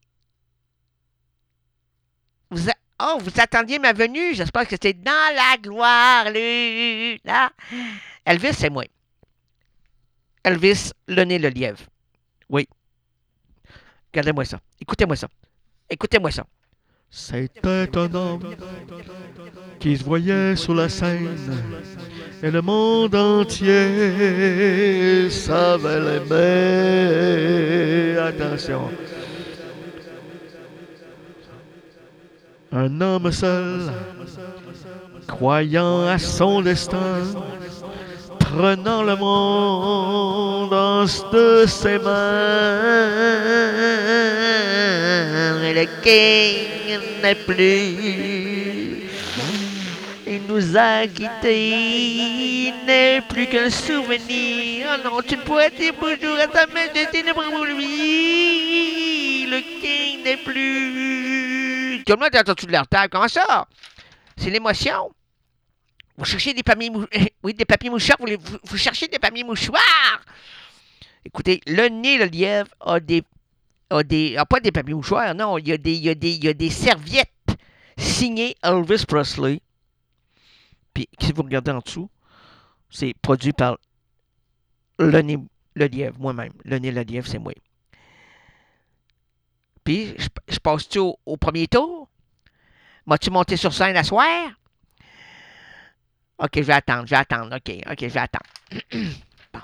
Vous, a- oh, vous attendiez ma venue? J'espère que c'était dans la gloire. Lui, là. Elvis, c'est moi. Elvis, le nez, le lièvre. Oui. Regardez-moi ça. Écoutez-moi ça. Écoutez-moi ça. C'était un homme qui se voyait sur la scène et le monde entier savait l'aimer. Attention. Un homme seul, croyant à son destin, prenant le monde de ses mains. Et le king n'est plus, il nous a quittés, il n'est plus qu'un souvenir. Oh non, tu ne pourrais dire bonjour à ta majesté pour lui. Le king n'est plus. Tout le monde est en dessous de leur table. Comment ça? C'est l'émotion. Vous cherchez des papiers mouchoirs. Oui, des papiers mouchoirs. Vous, vous, vous cherchez des papiers mouchoirs. Écoutez, le nez, le lièvre a des. A des a pas des papiers mouchoirs, non. Il y a des, il y a des, il y a des serviettes signées Elvis Presley. Puis, si vous regardez en dessous, c'est produit par le nez, le lièvre, moi-même. Le nez, le lièvre, c'est moi. Puis, je, je passe-tu au, au premier tour? M'as-tu monté sur scène à soir? OK, je vais attendre, je vais attendre. OK, OK, je vais attendre. Bon.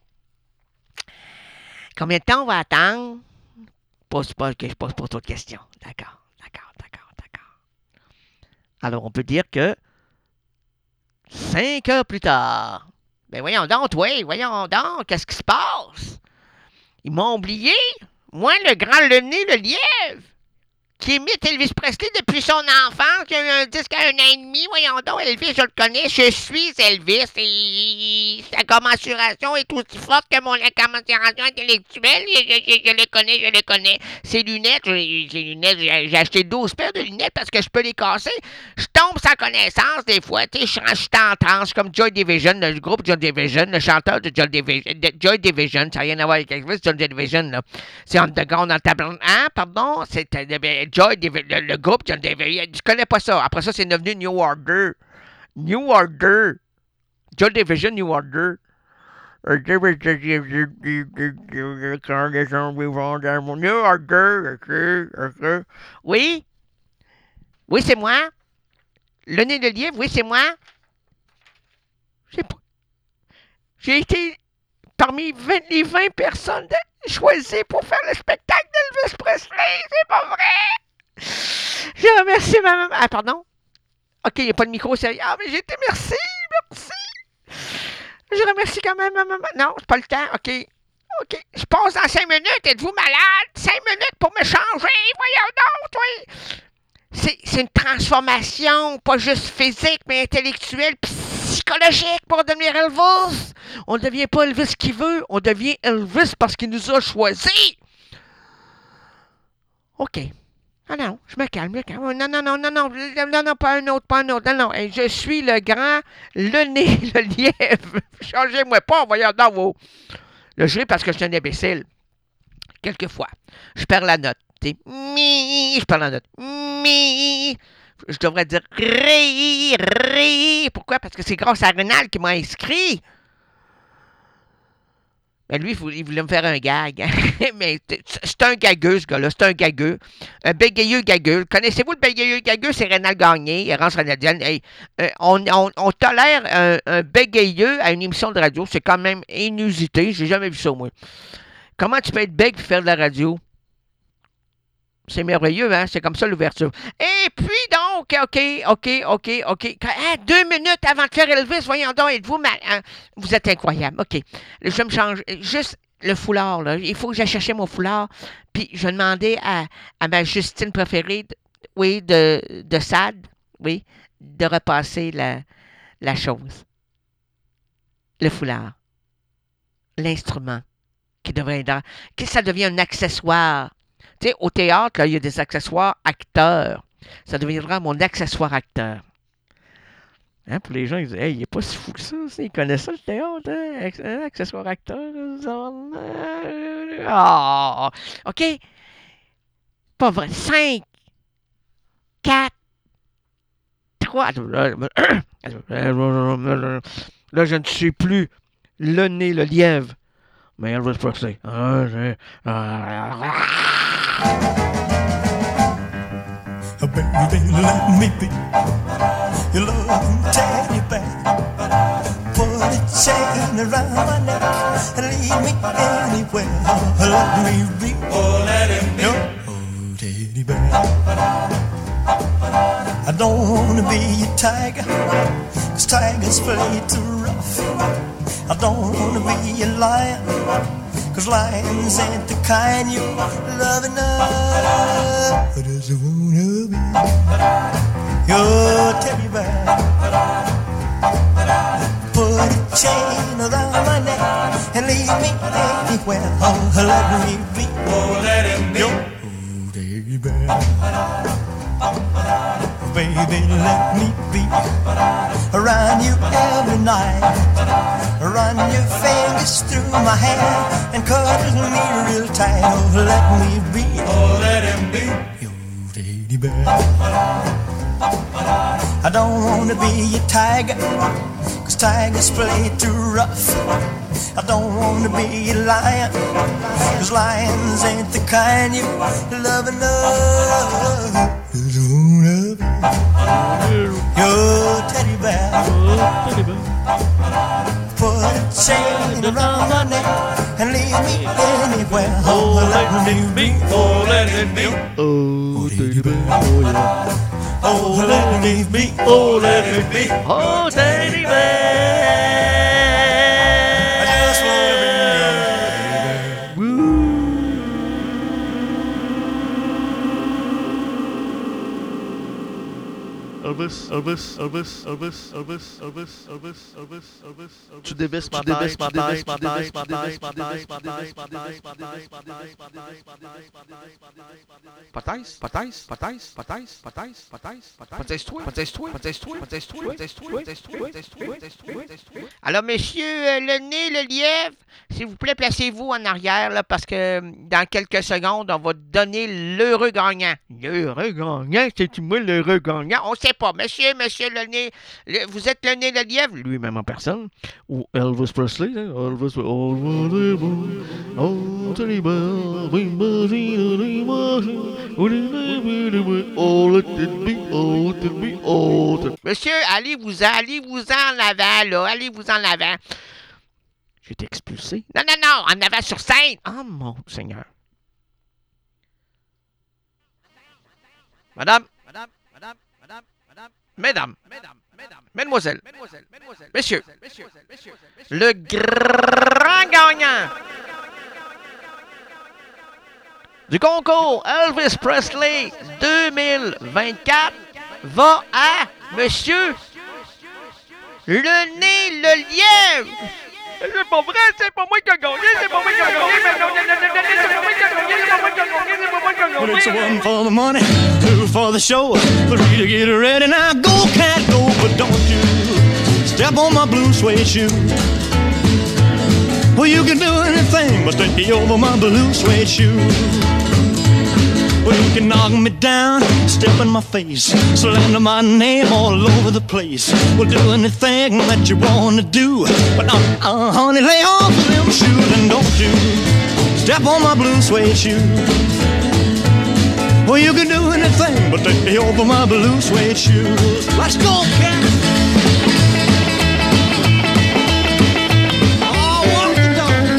Combien de temps on va attendre? Pose pas que je pose pas trop de questions. D'accord, d'accord, d'accord, d'accord. Alors, on peut dire que cinq heures plus tard. Ben voyons donc, oui, voyons donc, qu'est-ce qui se passe? Ils m'ont oublié. Moi, le grand le nez, le lièvre, qui imite Elvis Presley depuis son enfance, qui a eu un disque à un an et demi. Voyons donc, Elvis, je le connais, je suis Elvis, et sa commensuration est aussi forte que mon commensuration intellectuelle. Je, je, je le connais, je le connais. Ses lunettes, j'ai, j'ai, lunettes, j'ai, j'ai acheté douze paires de lunettes parce que je peux les casser. Je tombe sans connaissance des fois, tu sais, je, je suis en transe, comme Joy Division, le groupe Joy Division, le chanteur de Joy Division, de Joy Division, ça n'a rien à voir avec Elvis, Joy Division, là. C'est Underground en tableau. Hein, pardon? C'est euh, Joy Division, le, le groupe Joy Division. Je connais pas ça. Après ça, c'est devenu New Order. New Order. Joy Division, New Order. New Order. Oui? Oui, c'est moi? Le nez de lièvre, oui, c'est moi? J'ai pas. J'ai été parmi vingt, les vingt personnes choisies pour faire le spectacle d'Elvis Presley. C'est pas vrai! Je remercie ma maman. Ah, pardon? OK, il n'y a pas de micro sérieux. Ah, mais j'ai été merci, merci. Je remercie quand même ma maman. Non, c'est pas le temps. OK. OK. Je passe dans cinq minutes. Êtes-vous malade? Cinq minutes pour me changer. Voyons donc, oui. C'est, c'est une transformation, pas juste physique, mais intellectuelle, psychologique pour devenir Elvis. On ne devient pas Elvis qui veut, on devient Elvis parce qu'il nous a choisis. OK. Ah non, je me calme, je me calme. Non, non, non, non, non, non, non, pas un autre, pas un autre. Non, non, je suis le grand, le nez, le lièvre. Changez-moi pas, voyons donc vos... Là, je ris parce que je suis un imbécile. Quelquefois, je perds la note. Mi, je perds la note. Mi, je devrais dire ré, ré. Pourquoi? Parce que c'est grâce à Rénal qui m'a inscrit. Mais lui, il voulait me faire un gag. Mais c'est un gagueux, ce gars-là. C'est un gagueux. Un bégayeux gagueux. Connaissez-vous le bégayeux gagueux? C'est Rénal Gagné, Errance Renaldienne. Hey, euh, on, on, on tolère un, un bégayeux à une émission de radio. C'est quand même inusité. J'ai jamais vu ça, moi. Comment tu peux être bègue et faire de la radio? C'est merveilleux, hein? C'est comme ça l'ouverture. Et puis donc, OK, OK, OK, OK. Hein, deux minutes avant de faire Elvis, voyons donc, êtes-vous mal... Hein? Vous êtes incroyable. OK. Je vais me changer. Juste le foulard, là. Il faut que j'aille chercher mon foulard. Puis je demandais à, à ma Justine préférée, oui, de, de S A D, oui, de repasser la, la chose. Le foulard. L'instrument qui devrait être... Que ça devient un accessoire. Tu sais, au théâtre, là, il y a des accessoires acteurs. Ça deviendra mon accessoire acteur. Hein, pour les gens, ils disent, hey, il n'est pas si fou que ça. Ils connaissent ça, le théâtre. Hein? Accessoire acteur. Ah! Oh, OK. Pas vrai. Cinq. Quatre. Trois. Là, je ne suis plus le nez, le lièvre. Mais Elvis Presley. Oh, baby, let me be your little teddy bear. Put a chain around my neck and lead me anywhere. Let me be, oh, let him be your oh, teddy bear. don't wanna be a tiger, 'cause tigers play too rough. I don't wanna be a lion, 'cause lions ain't the kind you love enough. I just wanna be your teddy bear. Put a chain around my neck and leave me anywhere. Oh, let me be. Oh, let him be. Your teddy bear. Baby, let me be around you every night. Run your fingers through my hair and cuddle me real tight. Oh, let me be. Oh, let him be. Your teddy bear. I don't wanna be a tiger, 'cause tigers play too rough. I don't wanna be a lion, 'cause lions ain't the kind you love enough. Just wanna be your teddy bear. Put a chain around my neck and leave me anywhere. Oh, let me be, oh, let it be. Oh, teddy bear, oh yeah. Oh, let me be, oh, let me be. Oh, teddy bear. I just wanna be your teddy bear. Elvis, Elvis, Elvis, Elvis, Elvis, Elvis, Elvis, Elvis, Elvis. Tu dévisses ma tête, ma tête, ma tête, ma tête, ma tête, ma tête, ma tête, ma tête, ma tête, ma tête, Pataise, pataise, pataise, pataise, pataise, pataise, pataise, toi, pataise, toi, pataise, toi, pataise, toi, pataise, toi, pataise, toi, pataise, toi, pataise, toi, pataise, toi. Alors, monsieur euh, le nez, le lièvre, s'il vous plaît, placez-vous en arrière, là, parce que dans quelques secondes, on va donner l'heureux gagnant. L'heureux gagnant, c'est-tu moi l'heureux gagnant? On sait pas. Monsieur, monsieur le nez, le- vous êtes le nez, le lièvre, lui-même en personne. Ou Elvis Presley, hein, Elvis Presley. Oh, teddy bear, oh, teddy bear, we must eat a machine. Oh, let it be, oh, let it be, oh, let it be. Monsieur, allez-vous-en, allez-vous-en en avant, là, allez-vous-en en avant. J'ai été expulsé. Non, non, non, en avant sur scène. Oh, mon Seigneur. Madame, madame, madame, madame, madame, mesdames, mesdames, mesdames, mesdemoiselles, mesdemoiselles, mesdemoiselles, messieurs, messieurs, messieurs, le grand gagnant du concours Elvis Presley deux mille vingt-quatre va à monsieur le nez, le lièvre. C'est pas vrai, c'est pas moi qui a gagné, c'est pas moi qui a gagné, c'est pas moi qui a gagné, c'est pas moi qui a gagné, c'est pas moi qui a gagné, c'est pas moi qui a Well, it's gagné. one for the money, two for the show, three to get ready. Now go, cat, go, but don't you step on my blue suede shoe. Well, you can do anything but stay over my blue suede shoe. Well, you can knock me down, step in my face, slander my name all over the place. Well, do anything that you wanna do, but uh, uh, honey, lay off of them shoes and don't you step on my blue suede shoe. Well, you can do anything but take me over my blue suede shoes. Let's go, cat! Oh, walk the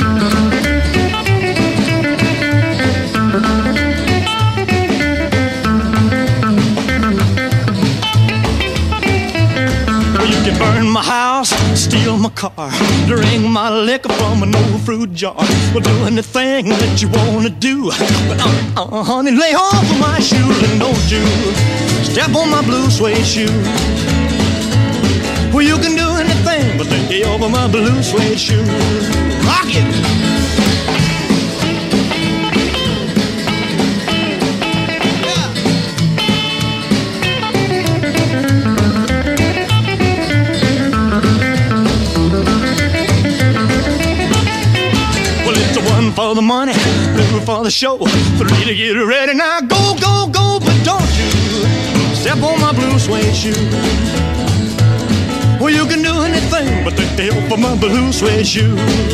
Well, you can burn my house, steal my car, drink my liquor from an old fruit jar. Well, do anything that you wanna do, but uh, uh, honey, lay off of my shoes and don't you step on my blue suede shoe. Well, you can do anything but lay over my blue suede shoe. Rock it! One for the money, two for the show, three to get ready. Now go, go, go, but don't you step on my blue suede shoe. Well, you can do anything but take the help of my blue suede shoe.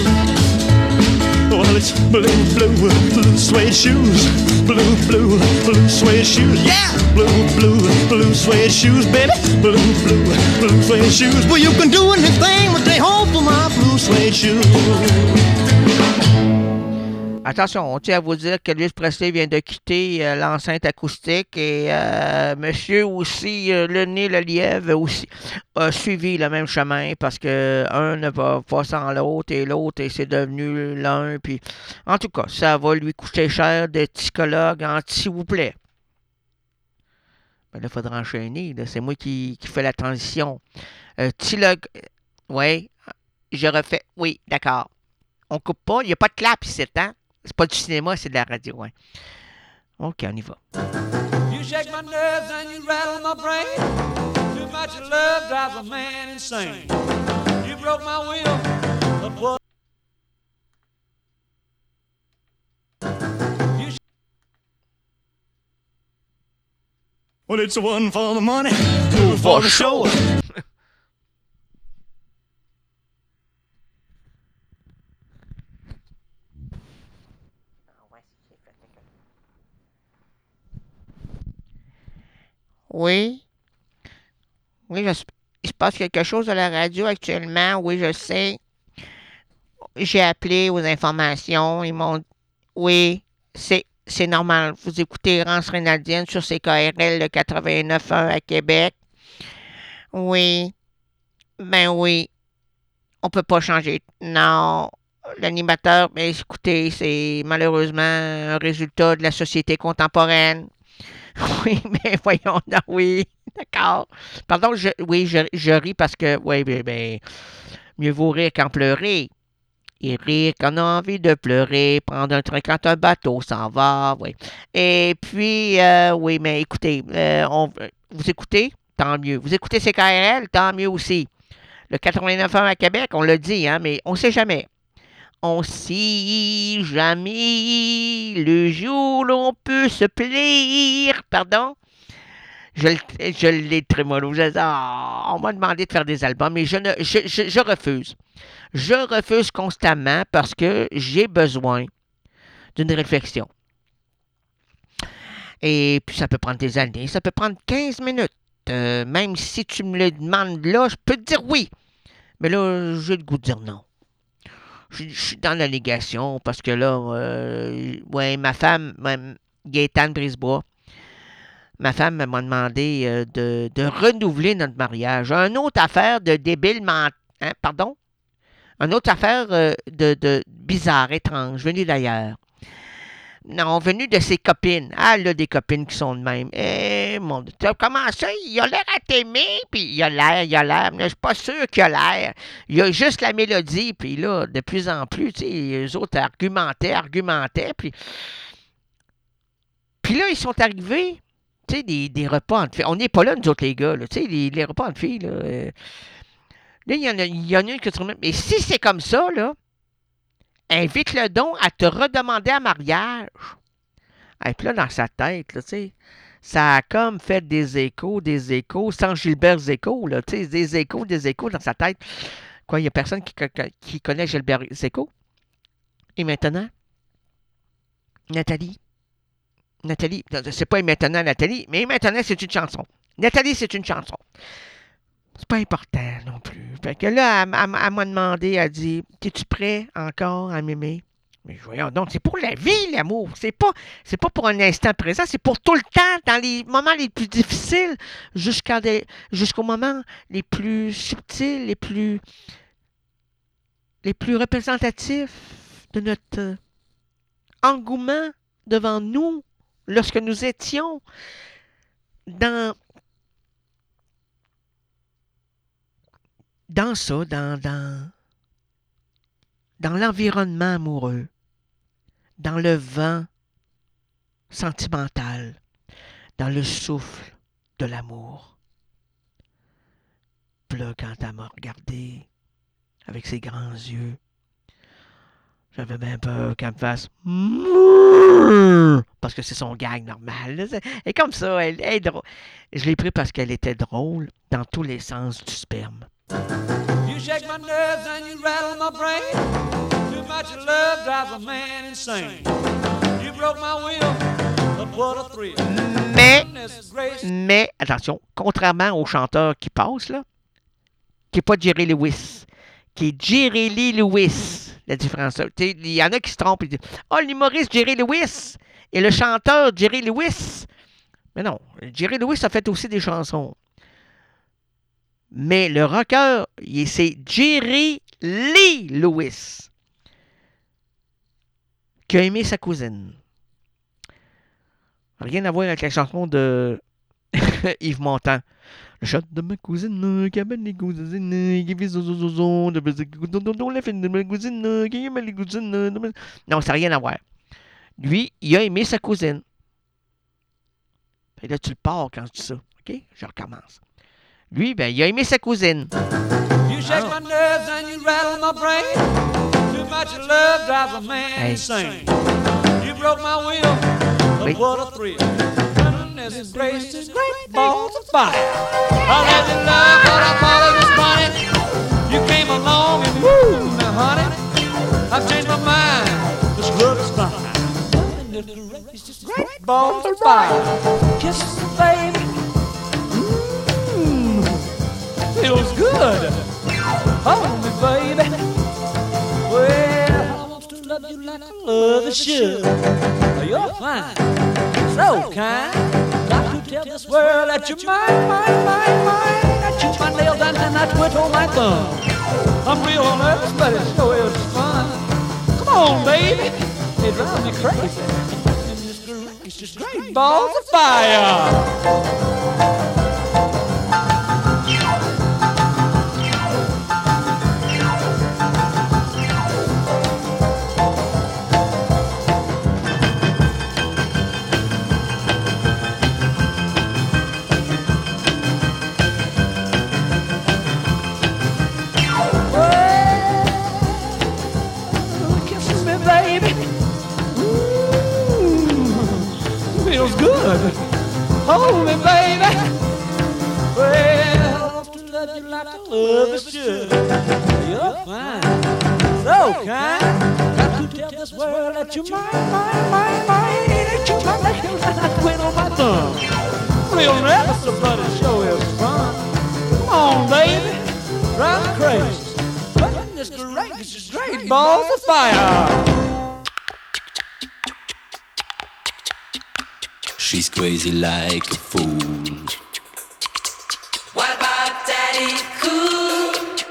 Well, it's blue, blue, blue suede shoes, blue, blue, blue suede shoes, yeah, blue, blue, blue suede shoes, baby, blue, blue, blue suede shoes. Well, you can do anything but take hold of my blue suede shoes. Attention, on tient à vous dire qu'Elvis Presley vient de quitter euh, l'enceinte acoustique et euh, monsieur aussi, euh, le nez, le lièvre aussi, a suivi le même chemin parce que un ne va pas sans l'autre et l'autre et c'est devenu l'un. Puis, en tout cas, ça va lui coûter cher d'être psychologue, en s'il vous plaît. Ben là, il faudra enchaîner. Là. C'est moi qui, qui fais la transition. Euh, psychologue, oui, je refais. Oui, d'accord. On coupe pas, il n'y a pas de clap ici, hein? C'est pas du cinéma, c'est de la radio, hein. OK, on y va. You shake my nerves and you rattle my brain. Too much love drives a man insane. You broke my will, but what? You sh- well, it's one for the money, two for the show. Oui. Oui, je, il se passe quelque chose à la radio actuellement. Oui, je sais. J'ai appelé aux informations. Ils m'ont... Oui, c'est, c'est normal. Vous écoutez Rance Rénaldienne sur C K R L le quatre-vingt-neuf un à Québec. Oui. Ben oui. On peut pas changer. Non. L'animateur, ben écoutez, c'est malheureusement un résultat de la société contemporaine. Oui, mais voyons, non, oui, d'accord. Pardon, je, oui, je, je ris parce que, oui, ben, ben, mieux vaut rire qu'en pleurer. Et rire quand on a envie de pleurer, prendre un train quand un bateau s'en va, oui. Et puis, euh, oui, mais écoutez, euh, on, vous écoutez, tant mieux. Vous écoutez C K R L, tant mieux aussi. Le quatre-vingt-neuf un à Québec, on l'a dit, hein, mais on ne sait jamais. On sait jamais le jour où l'on peut se plaire. Pardon? Je, je l'ai très mollo. Je, oh, on m'a demandé de faire des albums, mais je, ne, je, je, je refuse. Je refuse constamment parce que j'ai besoin d'une réflexion. Et puis, ça peut prendre des années. Ça peut prendre quinze minutes. Euh, même si tu me le demandes là, je peux te dire oui. Mais là, j'ai le goût de dire non. Je, je suis dans la négation parce que là, euh, ouais, ma femme, Gaétane Brisebois, ma femme m'a demandé euh, de, de renouveler notre mariage. Une autre affaire de débile, ment... hein, pardon? Une autre affaire euh, de, de bizarre, étrange, venue d'ailleurs. Non, venue de ses copines. Ah, là, des copines qui sont de même. Eh, mon Dieu, comment ça? Il a l'air à t'aimer, puis il a l'air, il a l'air. Mais je suis pas sûr qu'il a l'air. Il a juste la mélodie, puis là, de plus en plus, tu sais, les autres argumentaient, argumentaient, puis... Puis là, ils sont arrivés, tu sais, des, des repas entre filles. On n'est pas là, nous autres, les gars, là, tu sais, les, les repas entre filles, là. Euh... Là, il y en a, il y en a une qui se remet. Mais si c'est comme ça, là, invite-le donc à te redemander en mariage. Et puis là, dans sa tête, là, tu sais, ça a comme fait des échos, des échos, sans Gilbert Zéco, là, tu sais, des échos, des échos dans sa tête. Quoi, il n'y a personne qui, qui connaît Gilbert Zéco? Et maintenant, Nathalie, Nathalie, c'est pas maintenant Nathalie, mais maintenant c'est une chanson. Nathalie, c'est une chanson. C'est pas important non plus. Fait que là, elle, elle, elle m'a demandé, elle dit, es-tu prêt encore à m'aimer? Mais voyons donc, c'est pour la vie, l'amour. C'est pas, c'est pas pour un instant présent, c'est pour tout le temps, dans les moments les plus difficiles, jusqu'à des, jusqu'aux moments les plus subtils, les plus, les plus représentatifs de notre euh, engouement devant nous, lorsque nous étions dans dans ça, dans, dans, dans l'environnement amoureux, dans le vent sentimental, dans le souffle de l'amour. Puis là, quand elle m'a regardé avec ses grands yeux, j'avais bien peur qu'elle me fasse parce que c'est son gag normal. Et comme ça, elle, elle est drôle. Je l'ai pris parce qu'elle était drôle dans tous les sens du sperme. You shake my nerves and you rattle my brain. Too much love drives a man insane. You broke my will, but what a thrill. Mais, mais, attention, contrairement au chanteur qui passe, là, qui n'est pas Jerry Lewis, qui est Jerry Lee Lewis. la différence. Tu sais, il y en a qui se trompent. Ils disent « Ah, oh, l'humoriste Jerry Lewis et le chanteur Jerry Lewis. » Mais non, Jerry Lewis a fait aussi des chansons. Mais le rocker, c'est Jerry Lee Lewis qui a aimé sa cousine. Rien à voir avec la chanson de Yves Montand. Le chat de ma cousine, qui amène les cousines, qui fait zozozozo, la fête de ma cousine, qui aime les cousines. Non, ça n'a rien à voir. Lui, il a aimé sa cousine. Et là, tu le pars quand je dis ça. OK? Je recommence. Lui, ben, il a aimé sa cousine. You shake my nerves and you rattle my brain. Too much love drives a man Hey. insane. You broke my will, but Oui. what a thrill. Goodness and grace is great balls of fire. I had your love, but I thought it was funny. You came along and woo, now honey, I've changed my mind. This love is fine. Goodness grace is great balls of fire. Kisses, baby. Mmm, feels good. Hold me, baby. Well, I want to love you like I love you should. You're fine, so kind. Got to tell this world that you're mine, mine, mine, mine. I chew my nails and then I twiddle my thumb. I'm real nervous, but it sure is fun. Come on, baby, it drives me crazy. And this girl, it's just great balls of fire. Feels good. Hold me, baby. Well, I want to love you like I love you should. You're fine, so kind. Got to tell this world that you're mine, mine, mine, mine. That you're my nails and I quit on my thumb. Real nervous, but it sure is fun. Come on, baby, drive me crazy. But this great, this is great balls of fire. She's crazy like a fool. What about Daddy Cool?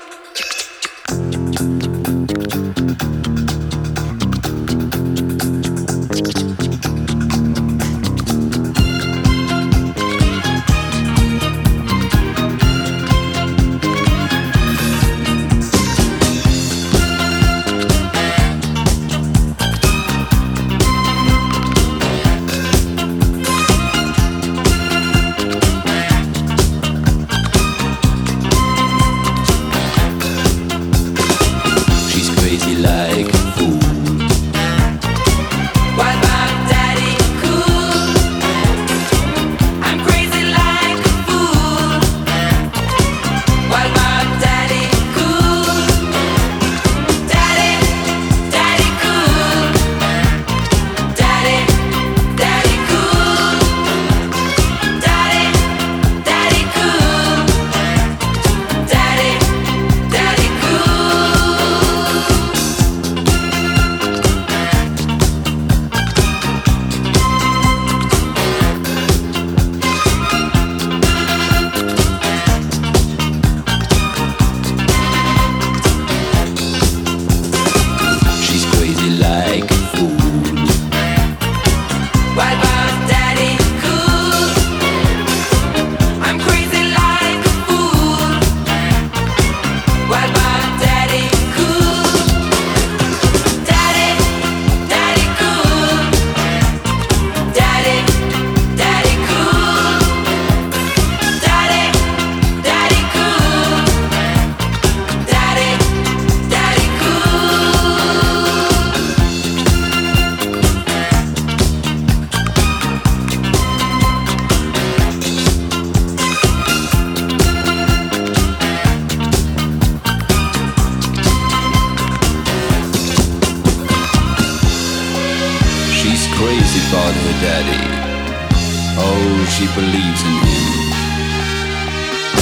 She believes in him.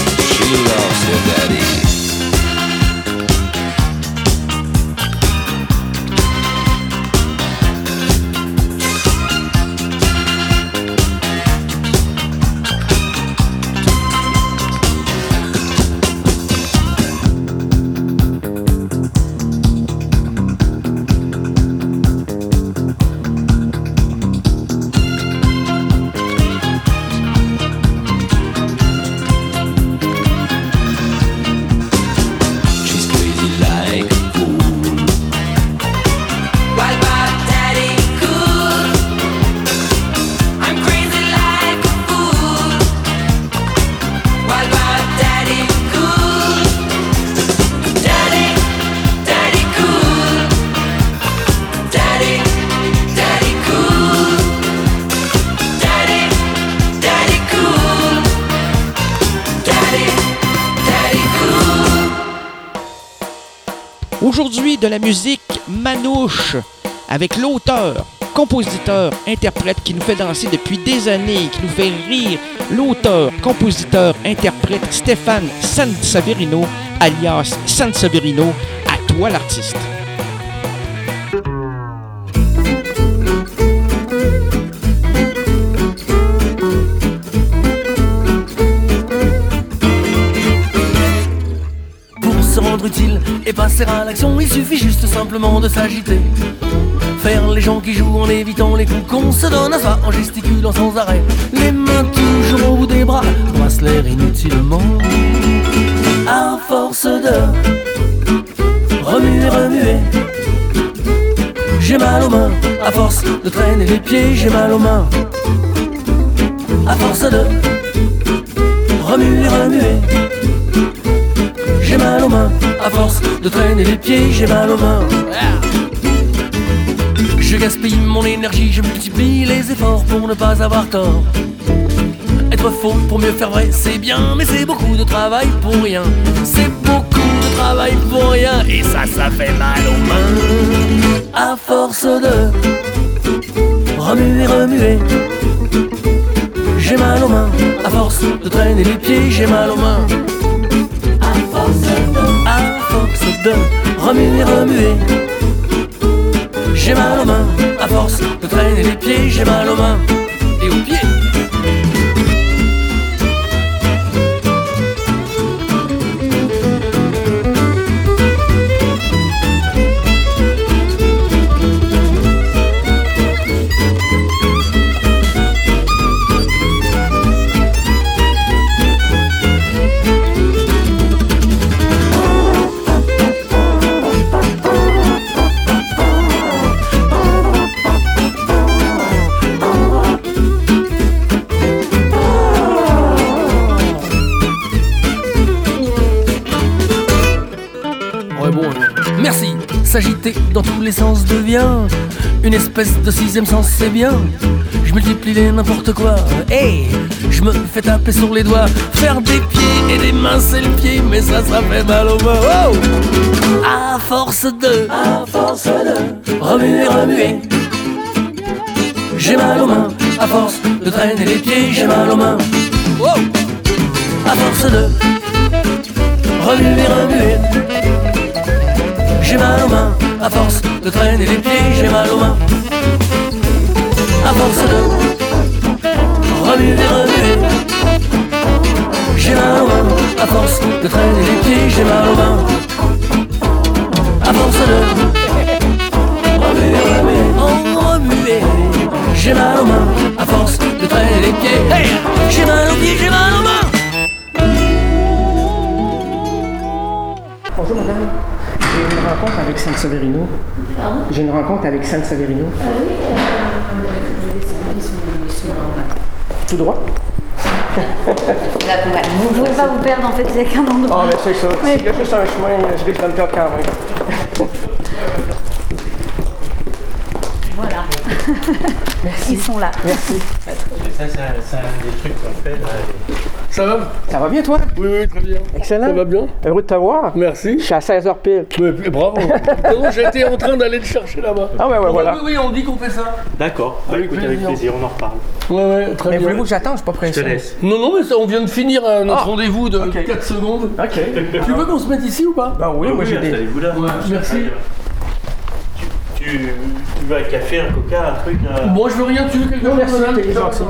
She loves her daddy. Aujourd'hui, de la musique manouche avec l'auteur, compositeur, interprète qui nous fait danser depuis des années, qui nous fait rire. L'auteur, compositeur, interprète Stéphane Sanseverino, alias Sanseverino. À toi l'artiste. Se rendre utile et passer à l'action, il suffit juste simplement de s'agiter. Faire les gens qui jouent en évitant les coups qu'on se donne à soi, en gesticulant sans arrêt, les mains toujours au bout des bras, brasse l'air inutilement. À force de remuer, remuer, j'ai mal aux mains. À force de traîner les pieds, j'ai mal aux mains. À force de remuer, remuer, j'ai mal aux mains. À force de traîner les pieds, j'ai mal aux mains. Je gaspille mon énergie, je multiplie les efforts pour ne pas avoir tort. Être faux pour mieux faire vrai, c'est bien, mais c'est beaucoup de travail pour rien. C'est beaucoup de travail pour rien, et ça, ça fait mal aux mains. À force de remuer, remuer, j'ai mal aux mains. À force de traîner les pieds, j'ai mal aux mains. À force de, à force de remuer, remuer, j'ai mal aux mains. À force de traîner les pieds, j'ai mal aux mains et aux pieds. Merci, s'agiter dans tous les sens devient une espèce de sixième sens, c'est bien. Je multiplie les n'importe quoi, hey, je me fais taper sur les doigts. Faire des pieds et des mains c'est le pied, mais ça, ça fait mal aux mains. Oh, à force de, à force de remuer, remuer, j'ai mal aux mains. À force de traîner les pieds, j'ai mal aux mains. Oh, à force de remuer, remuer, j'ai mal aux mains. À force de traîner les pieds, j'ai mal aux mains. À force de remuer, remuer, j'ai mal aux mains. À force de traîner les pieds, j'ai mal aux mains. À force de remuer, remuer, oh, remuer, j'ai mal aux mains. À force de traîner les pieds, hey, j'ai mal aux pieds, j'ai mal aux mains. Bonjour madame. J'ai une rencontre avec Sanseverino. Pardon? J'ai une rencontre avec Sanseverino. Ah oui, euh, ils sont, ils sont là. Tout droit? Vous ne pouvez pas vous perdre en fait, il n'y a qu'un endroit. Ah, mais c'est ça. Oui. Il y a juste un chemin, je risque de me perdre quand même. Voilà. Merci. Ils sont là. Merci. Ça, c'est un des trucs qu'on fait là. Ça va? Ça va bien, toi? Oui, oui, très bien. Excellent. Ça va bien? Heureux de te voir. Merci. Je suis à seize heures pile. Mais, bravo. Non, j'étais en train d'aller le chercher là-bas. Ah ouais, ouais, Bon, voilà. Oui, oui, on dit qu'on fait ça. D'accord. Bah, Avec écoute, plaisir. avec plaisir, on en reparle. Ouais, ouais, très Mais bien. voulez-vous que j'attende? Je suis pas pressé. Je te laisse. Non, non, mais ça, on vient de finir euh, notre Ah. rendez-vous de Ok. quatre secondes. Ok. Tu veux qu'on se mette ici ou pas? Ben oui, moi j'ai des... Installez-vous là. Ouais, merci. Tu, tu, tu veux un café, un coca, un truc là. Moi, je veux rien, tu veux quelque Non, chose, merci, madame? t'es gentil.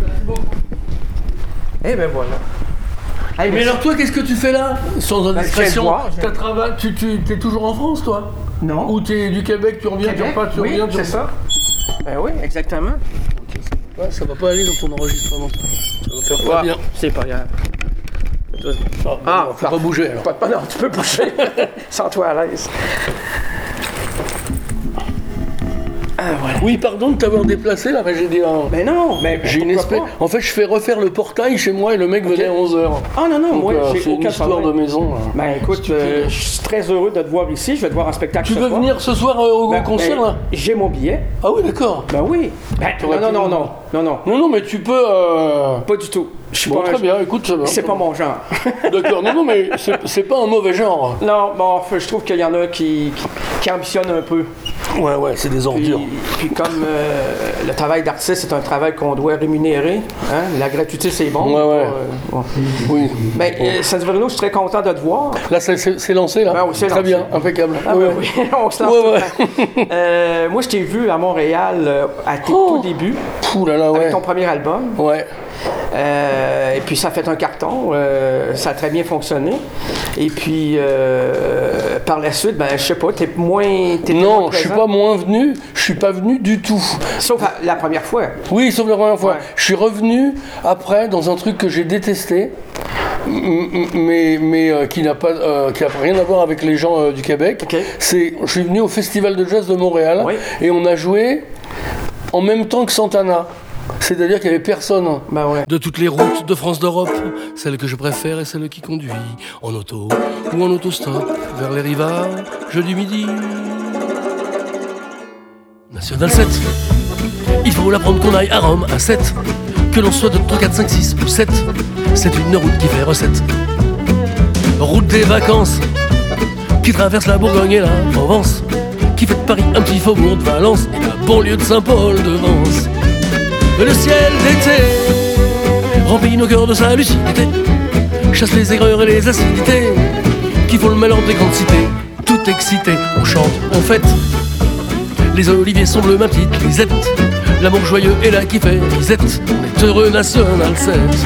Eh ben voilà. Hey, Mais merci. alors toi, qu'est-ce que tu fais là? Sans Ben, indiscrétion, je viens de voir, je- t'as travaillé, tu, tu es toujours en France, toi? Non. Ou t'es du Québec, tu reviens, Québec? tu repars, tu Oui, reviens, tu c'est ça. Ben oui, exactement. Ouais, ça va pas aller dans ton enregistrement. Ça va faire pas Ouais, bien. c'est pas grave. Ah, Ah, faut pas bouger alors. Pas, pas, non, tu peux bouger. Sens-toi à l'aise. Ah, voilà. Oui, pardon de t'avoir déplacé là, mais j'ai dit. Un... Mais non, mais j'ai une espèce. En fait, je fais refaire le portail chez moi et le mec okay. venait à onze heures. Ah non, non, donc, moi, euh, j'ai c'est aucun une histoire problème. de maison. Là. Ben écoute, euh, je suis très heureux de te voir ici. Je vais te voir en spectacle. Tu ce veux soir. venir ce soir euh, au ben, concert ben, là? J'ai mon billet. Ah oui, d'accord. Ben oui. Ben, non, non, non, non, non, non. Non, non, mais tu peux. Euh... Pas du tout. Je suis bon, pas très un... bien, écoute, ça va. C'est pas mon genre. D'accord, non, non, mais c'est, c'est pas un mauvais genre. Non, bon, je trouve qu'il y en a qui, qui, qui ambitionnent un peu. Ouais, ouais, c'est des ordures. Puis, puis comme euh, le travail d'artiste, c'est un travail qu'on doit rémunérer, hein, la gratuité, c'est bon. Ouais, ouais. Euh, bon. Oui. Ben, euh, Sanseverino, je suis très content de te voir. Là, c'est, c'est, c'est lancé, là? Ben, oui, c'est très lancé. bien, impeccable. Ah, ouais, ben, ouais. oui, on se lance ouais, tout ouais. le temps. euh, moi, je t'ai vu à Montréal euh, à tes oh. tout débuts. Ouh là là, ouais. Avec ton premier album. Ouais. Euh, et puis ça a fait un carton, euh, ça a très bien fonctionné. Et puis euh, par la suite, ben je sais pas, t'es moins. T'es non, moins je suis pas moins venu, je suis pas venu du tout. Sauf la première fois. Oui, sauf la première fois. Ouais. Je suis revenu après dans un truc que j'ai détesté, mais, mais euh, qui n'a pas, euh, qui a rien à voir avec les gens euh, du Québec. Okay. C'est, je suis venu au Festival de Jazz de Montréal oui. et on a joué en même temps que Santana. C'est-à-dire qu'il n'y avait personne. Bah ouais. De toutes les routes de France d'Europe, celle que je préfère est celle qui conduit en auto ou en autostop vers les rivages du Midi. National sept, il faut l'apprendre qu'on aille à Rome à sept. Que l'on soit de trois, quatre, cinq, six ou sept, c'est une route qui fait recette. Route des vacances, qui traverse la Bourgogne et la Provence, qui fait de Paris un petit faubourg de Valence et la banlieue de Saint-Paul de Vence. Le ciel d'été remplit nos cœurs de sa lucidité, chasse les aigreurs et les acidités qui font le malheur des grandes cités. Tout excité, on chante, on fête. Les oliviers sont bleus, ma petite Lisette. L'amour joyeux est là qui fait Lisette. On est heureux, National sept.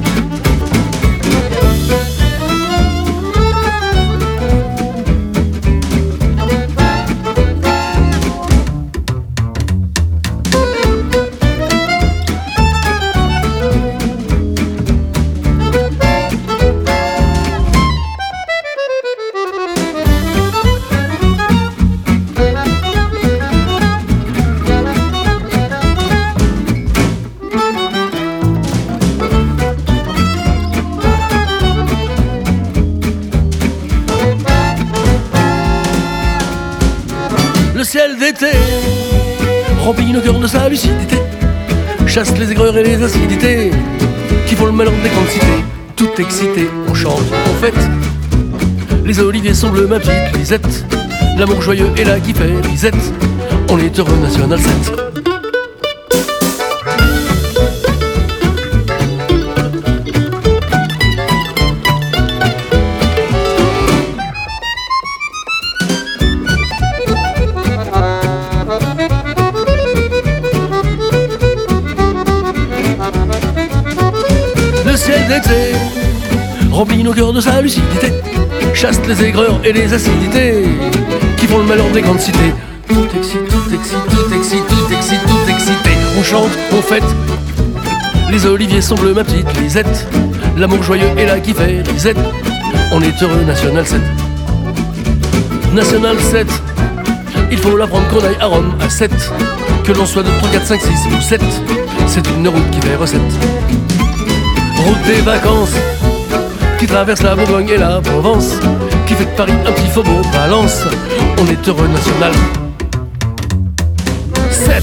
Remplit nos cœurs de sa lucidité, chasse les aigreurs et les acidités qui font le malheur des grandes cités. Tout excité, on chante, on fête. Les oliviers sont bleus, ma petite Lisette. L'amour joyeux est là qui fait Lisette. On est heureux, National sept. Remplit nos cœurs de sa lucidité, chasse les aigreurs et les acidités qui font le malheur des grandes cités. Tout excite, tout excite, tout excite, tout excite, tout excité. On chante, on fête. Les oliviers sont bleus, ma petite Lisette. L'amour joyeux est là qui fait Lisette. On est heureux, National sept. National sept, il faut l'apprendre qu'on aille à Rome à sept. Que l'on soit de trois, quatre, cinq, six ou sept, c'est une route qui fait recette. Route des vacances, qui traverse la Bourgogne et la Provence, qui fait de Paris un petit faubourg de Valence. On est heureux, National sept.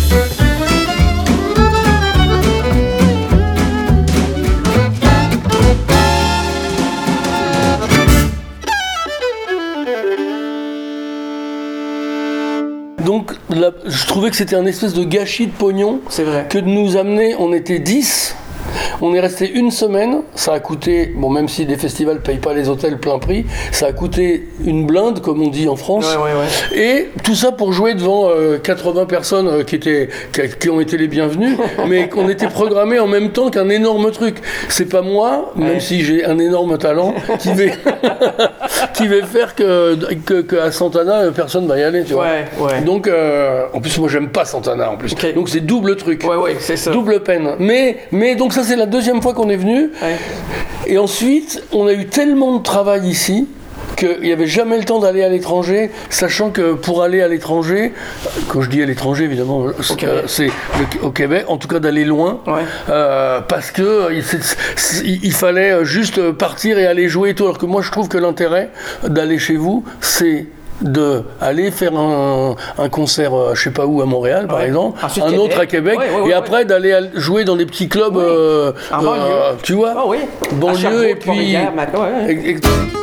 Donc là, je trouvais que c'était un espèce de gâchis de pognon. C'est vrai. Que de nous amener, on était dix. On est resté une semaine, ça a coûté, bon même si les festivals ne payent pas les hôtels plein prix, ça a coûté une blinde comme on dit en France. Ouais, ouais, ouais. Et tout ça pour jouer devant euh, quatre-vingts personnes euh, qui, étaient, qui, qui ont été les bienvenues, mais qu'on était programmés en même temps qu'un énorme truc. C'est pas moi, même ouais. si j'ai un énorme talent, qui vais, qui vais faire que, que, que à Santana, personne va y aller, tu vois. Ouais, ouais. Donc, euh, en plus moi j'aime pas Santana en plus. Okay. Donc c'est double truc. Ouais, ouais, c'est ça. Double peine. Mais, mais donc ça c'est la deuxième fois qu'on est venu. Ouais. Et ensuite, on a eu tellement de travail ici qu'il n'y avait jamais le temps d'aller à l'étranger, sachant que pour aller à l'étranger, quand je dis à l'étranger évidemment, c'est, euh, c'est le, au Québec, en tout cas d'aller loin, ouais. euh, parce que il, c'est, c'est, il fallait juste partir et aller jouer et tout, alors que moi je trouve que l'intérêt d'aller chez vous, c'est de aller faire un, un concert, euh, je sais pas où, à Montréal par ouais. exemple, ensuite, un Québec. autre à Québec, ouais, ouais, ouais, et après ouais. d'aller jouer dans des petits clubs, oui. euh, euh, tu vois, oh, oui. banlieue et puis... Ouais, ouais.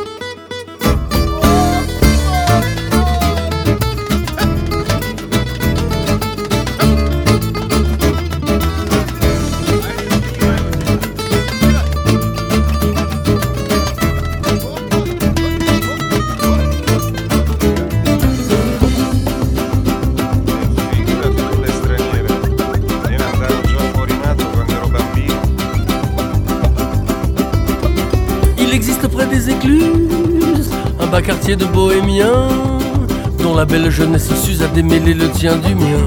Bas quartier de bohémiens, dont la belle jeunesse s'use à démêler le tien du mien.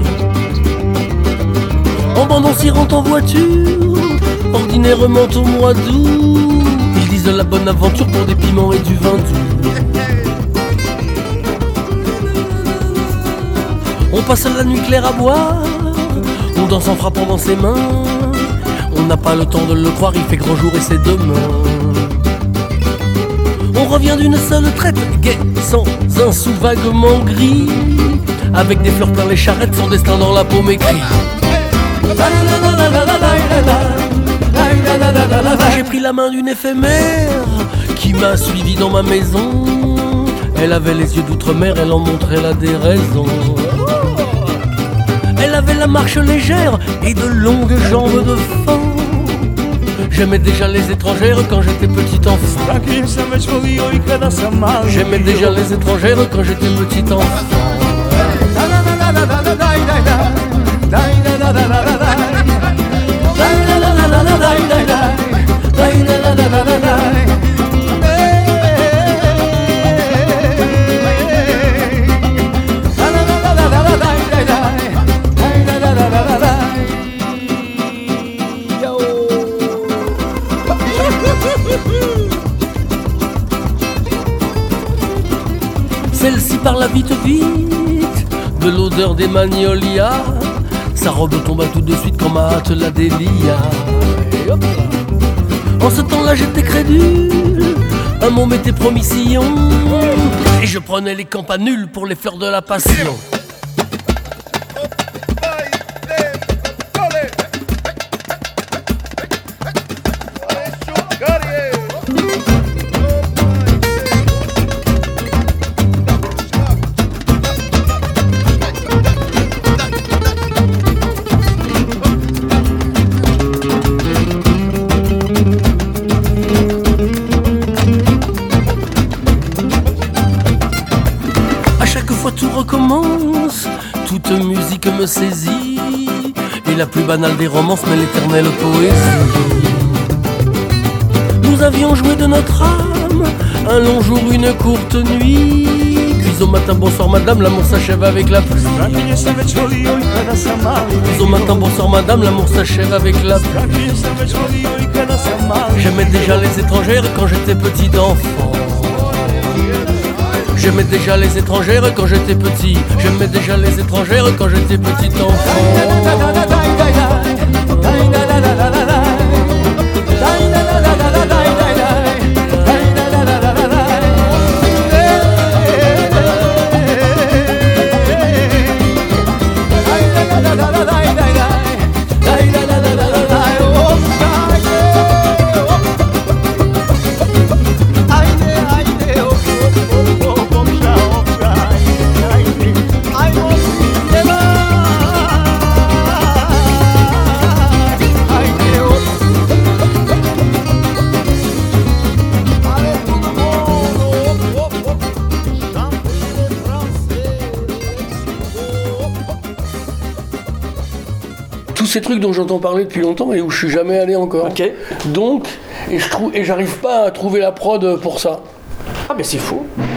En bande on s'y rend en voiture, ordinairement au mois d'août. Ils disent la bonne aventure pour des piments et du vin doux. On passe la nuit claire à boire, on danse en frappant dans ses mains. On n'a pas le temps de le croire, il fait grand jour et c'est demain. On revient d'une seule traite, gai, sans un sou vaguement gris, avec des fleurs plein les charrettes, son destin dans la paume écrit. J'ai pris la main d'une éphémère qui m'a suivi dans ma maison. Elle avait les yeux d'outre-mer, elle en montrait la déraison. Elle avait la marche légère et de longues jambes de faim. J'aimais déjà les étrangères quand j'étais petit enfant. J'aimais déjà les étrangères quand j'étais petit enfant. Celle-ci parla vite vite de l'odeur des magnolias. Sa robe tomba tout de suite quand ma hâte la délia. En ce temps-là j'étais crédule, un mot m'était promis sillon, et je prenais les campanules pour les fleurs de la passion. Me saisit, et la plus banale des romances mais l'éternelle poésie. Nous avions joué de notre âme un long jour, une courte nuit, puis au matin bonsoir madame, l'amour s'achève avec la pluie. Puis au matin bonsoir madame, l'amour s'achève avec la pluie. J'aimais déjà les étrangères quand j'étais petit enfant. J'aimais déjà les étrangères quand j'étais petit. J'aimais déjà les étrangères quand j'étais petit enfant. Ces trucs dont j'entends parler depuis longtemps et où je suis jamais allé encore. Okay. Donc, et je trouve, et j'arrive pas à trouver la prod pour ça. Ah mais c'est fou.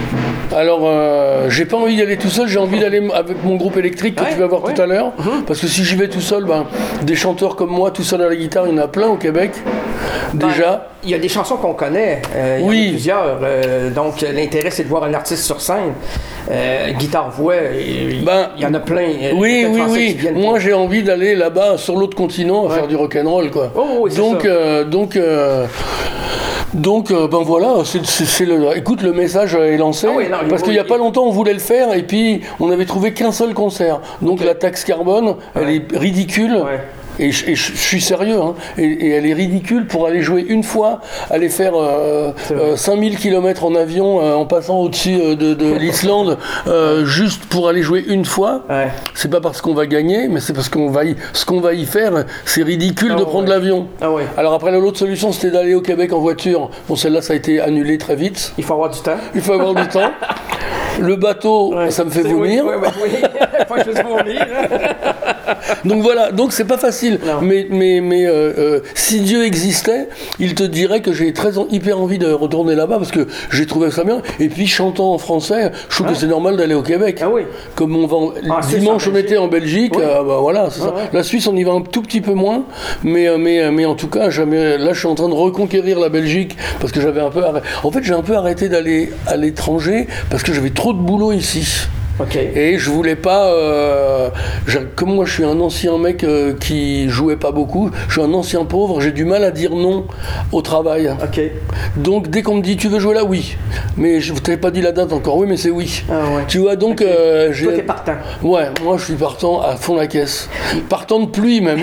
Alors, euh, j'ai pas envie d'y aller tout seul, j'ai envie d'aller avec mon groupe électrique que Ouais, tu vas voir ouais. tout à l'heure. Mhm. Parce que si j'y vais tout seul, ben, des chanteurs comme moi, tout seul à la guitare, il y en a plein au Québec. Ben, Déjà. Il y a des chansons qu'on connaît, euh, il y en Oui. a plusieurs. euh, donc, euh, l'intérêt, c'est de voir un artiste sur scène. Euh, guitare-voix, il Ben, il y en a plein. euh, Oui, peut-être oui, français oui. qui viennent Moi, pour- j'ai envie d'aller là-bas, sur l'autre continent, à Ouais. faire du rock'n'roll, quoi. Oh, oui, c'est donc, ça. euh, donc, euh, donc, euh, ben voilà. C'est, c'est- c'est le. Écoute, le message est lancé. Ah oui, non, il parce faut- qu'il y a il- pas longtemps, on voulait le faire, et puis on avait trouvé qu'un seul concert. Donc la taxe carbone, elle est ridicule. Ouais. Et je, et je- je suis sérieux, hein. et, et elle est ridicule pour aller jouer une fois, aller faire euh, euh, cinq mille kilomètres en avion euh, en passant au-dessus euh, de, de l'Islande, euh, juste pour aller jouer une fois. Ouais. C'est pas parce qu'on va gagner, mais c'est parce qu'on va y, ce qu'on va y faire, c'est ridicule Ah de prendre ouais. l'avion. Ah ouais. Alors après, l'autre solution, c'était d'aller au Québec en voiture. Bon, celle-là, ça a été annulé très vite. Il faut avoir du temps. Il faut avoir du temps. Le bateau, Ouais. ça me fait C'est- vomir. Oui, oui, oui, oui. Faut que je fasse vomir. Donc voilà, donc c'est pas facile. Non. Mais, mais, mais euh, euh, si Dieu existait, il te dirait que j'ai très en- hyper envie de retourner là-bas parce que j'ai trouvé ça bien. Et puis chantant en français, je trouve Ah. que c'est normal d'aller au Québec. Ah oui. Comme on va en- Ah, c'est dimanche ça, on était en Belgique, Oui. euh, bah voilà, c'est Ah, ça. ouais. La Suisse on y va un tout petit peu moins, mais euh, mais euh, mais en tout cas jamais. Là je suis en train de reconquérir la Belgique parce que j'avais un peu arrêté. En fait j'ai un peu arrêté d'aller à l'étranger parce que j'avais trop de boulot ici. OK. Et je voulais pas. euh, j'ai- comme moi, je suis un ancien mec euh, qui jouait pas beaucoup, je suis un ancien pauvre, j'ai du mal à dire non au travail. OK. Donc, dès qu'on me dit tu veux jouer là, oui. Mais je t'avais pas dit la date encore, oui, mais c'est oui. Ah ouais. Tu vois, donc. euh, j'ai- Toi, t'es partant. Ouais, moi, je suis partant à fond la caisse. Partant de pluie, même.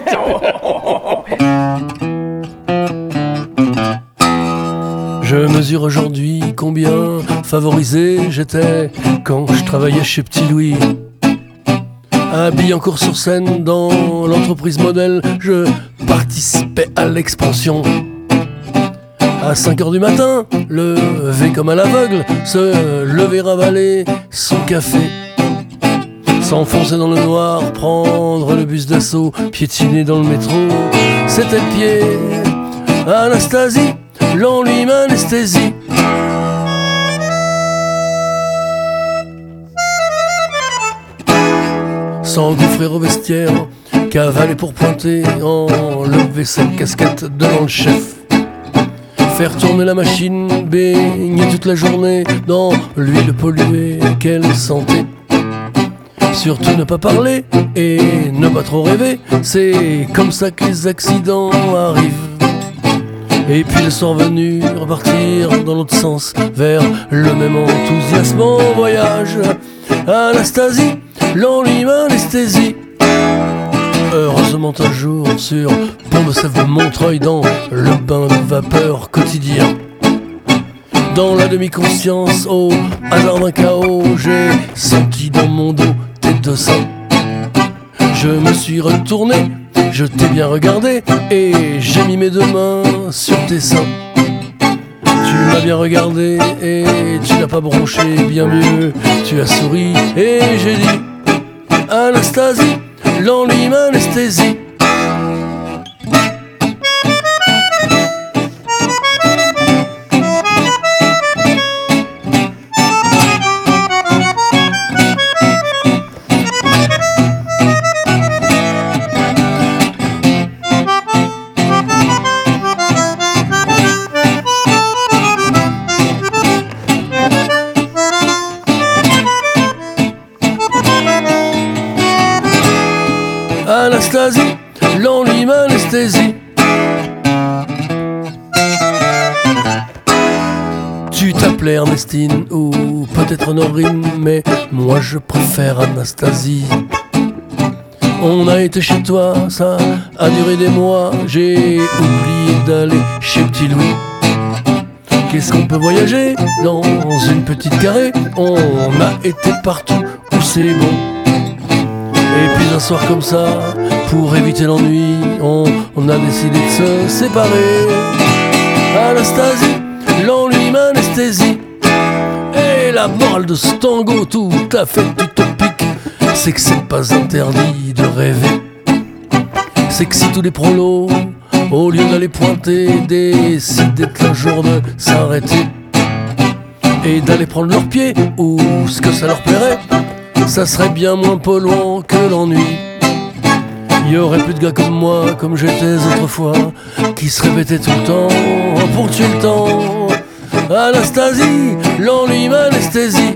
Je mesure aujourd'hui combien favorisé j'étais quand je travaillais chez Petit Louis. Habillé encore sur scène dans l'entreprise modèle, je participais à l'expansion. À cinq heures du matin, levé comme à l'aveugle, se lever ravaler son café. S'enfoncer dans le noir, prendre le bus d'assaut, piétiner dans le métro, c'était le pied. Anastasie, l'ennui m'anesthésie. S'engouffrer au vestiaire, cavaler pour pointer, enlever sa casquette devant le chef. Faire tourner la machine, baigner toute la journée dans l'huile polluée, quelle santé. Surtout ne pas parler et ne pas trop rêver, c'est comme ça que les accidents arrivent. Et puis le soir venu, repartir dans l'autre sens, vers le même enthousiasme en voyage. Anastasie, l'ennui m'anesthésie. Heureusement un jour sur Pont de Sèvres Montreuil, dans le bain de vapeur quotidien. Dans la demi-conscience, au hasard d'un chaos, j'ai senti dans mon dos tes deux seins. Je me suis retourné, je t'ai bien regardé, et j'ai mis mes deux mains sur tes seins. Tu m'as bien regardé et tu n'as pas bronché, bien mieux, tu as souri et j'ai dit Anastasie, l'ennui m'anesthésie. Anastasie, l'ennui m'anesthésie. Tu t'appelais Ernestine ou peut-être Norine, mais moi je préfère Anastasie. On a été chez toi, ça a duré des mois, j'ai oublié d'aller chez Petit Louis. Qu'est-ce qu'on peut voyager dans une petite carrée? On a été partout où c'est bon. Et puis un soir comme ça, pour éviter l'ennui, on, on a décidé de se séparer. Anastasie, l'ennui m'anesthésie. Et la morale de ce tango tout à fait utopique, c'est que c'est pas interdit de rêver. C'est que si tous les prolos, au lieu d'aller pointer, décidaient un jour de s'arrêter, et d'aller prendre leurs pieds où ce que ça leur plairait, ça serait bien moins polluant que l'ennui. Il y aurait plus de gars comme moi, comme j'étais autrefois, qui se répétaient tout le temps pour tuer le temps. Anastasie, l'ennui m'anesthésie.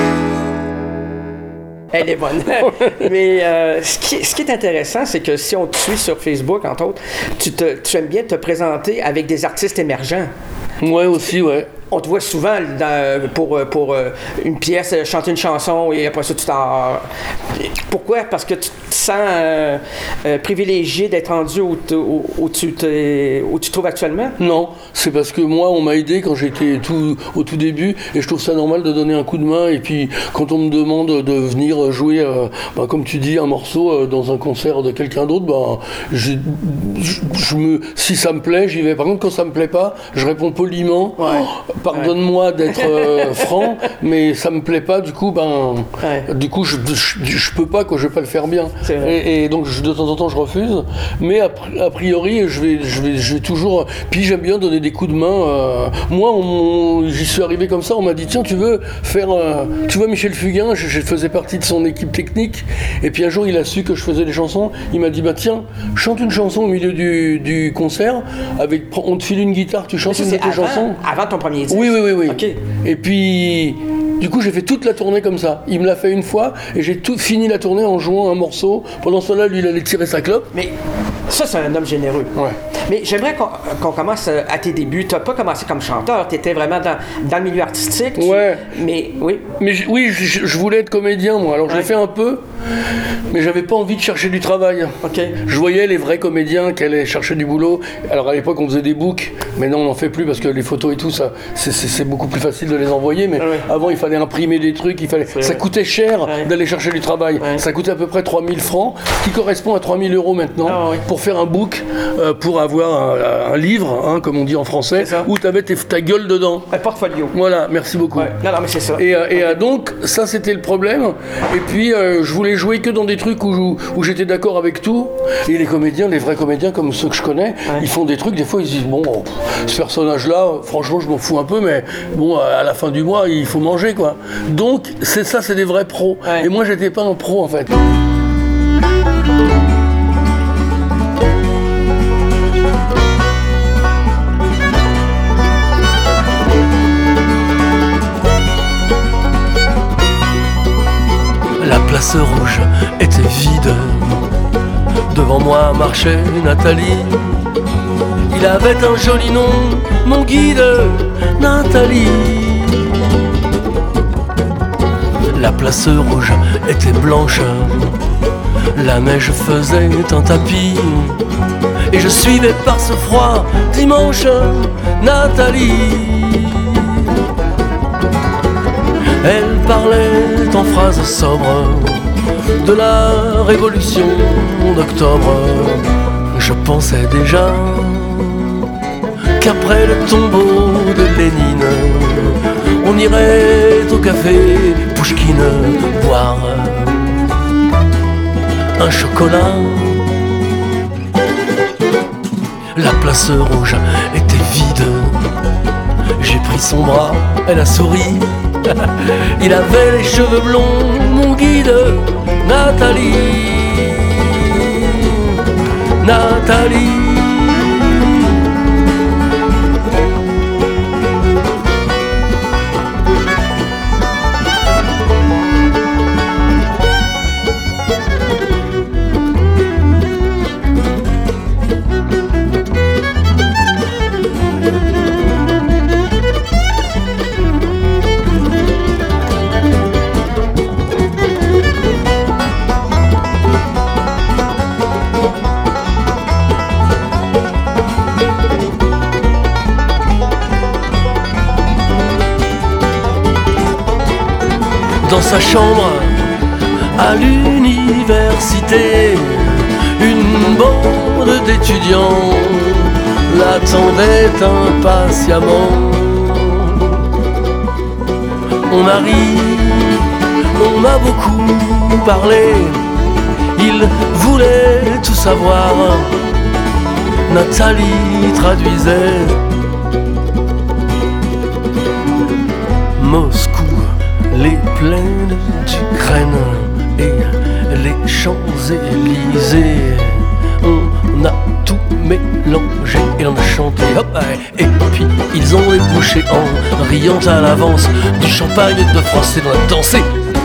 Elle est bonne. Mais euh, ce, qui, ce qui est intéressant, c'est que si on te suit sur Facebook, entre autres, tu, te, tu aimes bien te présenter avec des artistes émergents. Ouais, aussi, ouais. On te voit souvent dans, pour, pour une pièce, chanter une chanson et après ça, tu t'en... Pourquoi? Parce que tu te sens euh, euh, privilégié d'être rendu où, où, où, tu te, où tu te trouves actuellement? Non, c'est parce que moi, on m'a aidé quand j'étais tout, au tout début et je trouve ça normal de donner un coup de main. Et puis, quand on me demande de venir jouer, euh, bah, comme tu dis, un morceau euh, dans un concert de quelqu'un d'autre, bah, je, je, je me, si ça me plaît, j'y vais. Par contre, quand ça me plaît pas, je réponds poliment. Ouais. Pardonne-moi d'être euh, franc, mais ça me plaît pas, du coup, ben, ouais. du coup, je, je, je peux pas, quoi, je vais pas le faire bien. Et, et donc, je, de temps en temps, je refuse. Mais a, a priori, je vais, je, vais, je vais toujours. Puis j'aime bien donner des coups de main. Euh, moi, on, j'y suis arrivé comme ça, on m'a dit, tiens, tu veux faire. Euh, tu vois, Michel Fugain, je, je faisais partie de son équipe technique. Et puis un jour, il a su que je faisais des chansons. Il m'a dit, bah tiens, chante une chanson au milieu du, du concert. Avec, on te file une guitare, tu chantes une de tes chansons. Avant ton premier disque. Oui, oui, oui, oui. Okay. Et puis, du coup, j'ai fait toute la tournée comme ça. Il me l'a fait une fois et j'ai tout fini la tournée en jouant un morceau. Pendant ce temps-là, lui, il allait tirer sa clope. Mais ça, c'est un homme généreux. Ouais. Mais j'aimerais qu'on, qu'on commence à tes débuts. Tu n'as pas commencé comme chanteur, tu étais vraiment dans, dans le milieu artistique. Tu... Ouais. Mais oui. Mais j- oui, je, je voulais être comédien, moi. Alors, ouais. J'ai fait un peu, mais j'avais pas envie de chercher du travail. Ok. Je voyais les vrais comédiens qui allaient chercher du boulot. Alors, à l'époque, on faisait des books. Maintenant, on n'en fait plus parce que les photos et tout, ça, c'est, c'est, c'est beaucoup plus facile de les envoyer. Mais ouais. Avant, il fallait imprimer des trucs. Il fallait... Ça coûtait cher ouais. d'aller chercher du travail. Ouais. Ça coûtait à peu près trois mille francs, ce qui correspond à trois mille euros maintenant, ah, ouais. pour faire un book, euh, pour avoir un, un livre, hein, comme on dit en français, où tu avais ta gueule dedans. Un portfolio. Voilà, merci beaucoup. Ouais. Non, non, mais c'est ça. Et, euh, et euh, donc, ça, c'était le problème. Et puis, euh, je voulais jouer que dans des trucs où, où j'étais d'accord avec tout. Et les comédiens, les vrais comédiens, comme ceux que je connais, ouais. ils font des trucs, des fois, ils se disent, bon, ce personnage-là, franchement, je m'en fous un peu, mais bon, à la fin du mois, il faut manger, quoi. Donc, c'est ça, c'est des vrais pros. Ouais. Et moi, j'étais pas un pro, en fait. La place rouge était vide. Devant moi marchait Nathalie. Il avait un joli nom, mon guide, Nathalie. La place rouge était blanche. La neige faisait un tapis. Et je suivais par ce froid dimanche Nathalie. Elle parlait en phrases sobres de la révolution d'octobre. Je pensais déjà qu'après le tombeau de Lénine, on irait au café Pouchkine boire un chocolat. La place rouge était vide. J'ai pris son bras, elle a souri. Il avait les cheveux blonds, mon guide, Nathalie, Nathalie. Dans sa chambre à l'université, une bande d'étudiants l'attendait impatiemment. On a ri, on a beaucoup parlé, il voulait tout savoir. Nathalie traduisait. Moscou, les plaines d'Ukraine et les Champs-Élysées. On a tout mélangé et on a chanté, hop, et puis ils ont débouché en riant à l'avance du champagne de France et on a dansé.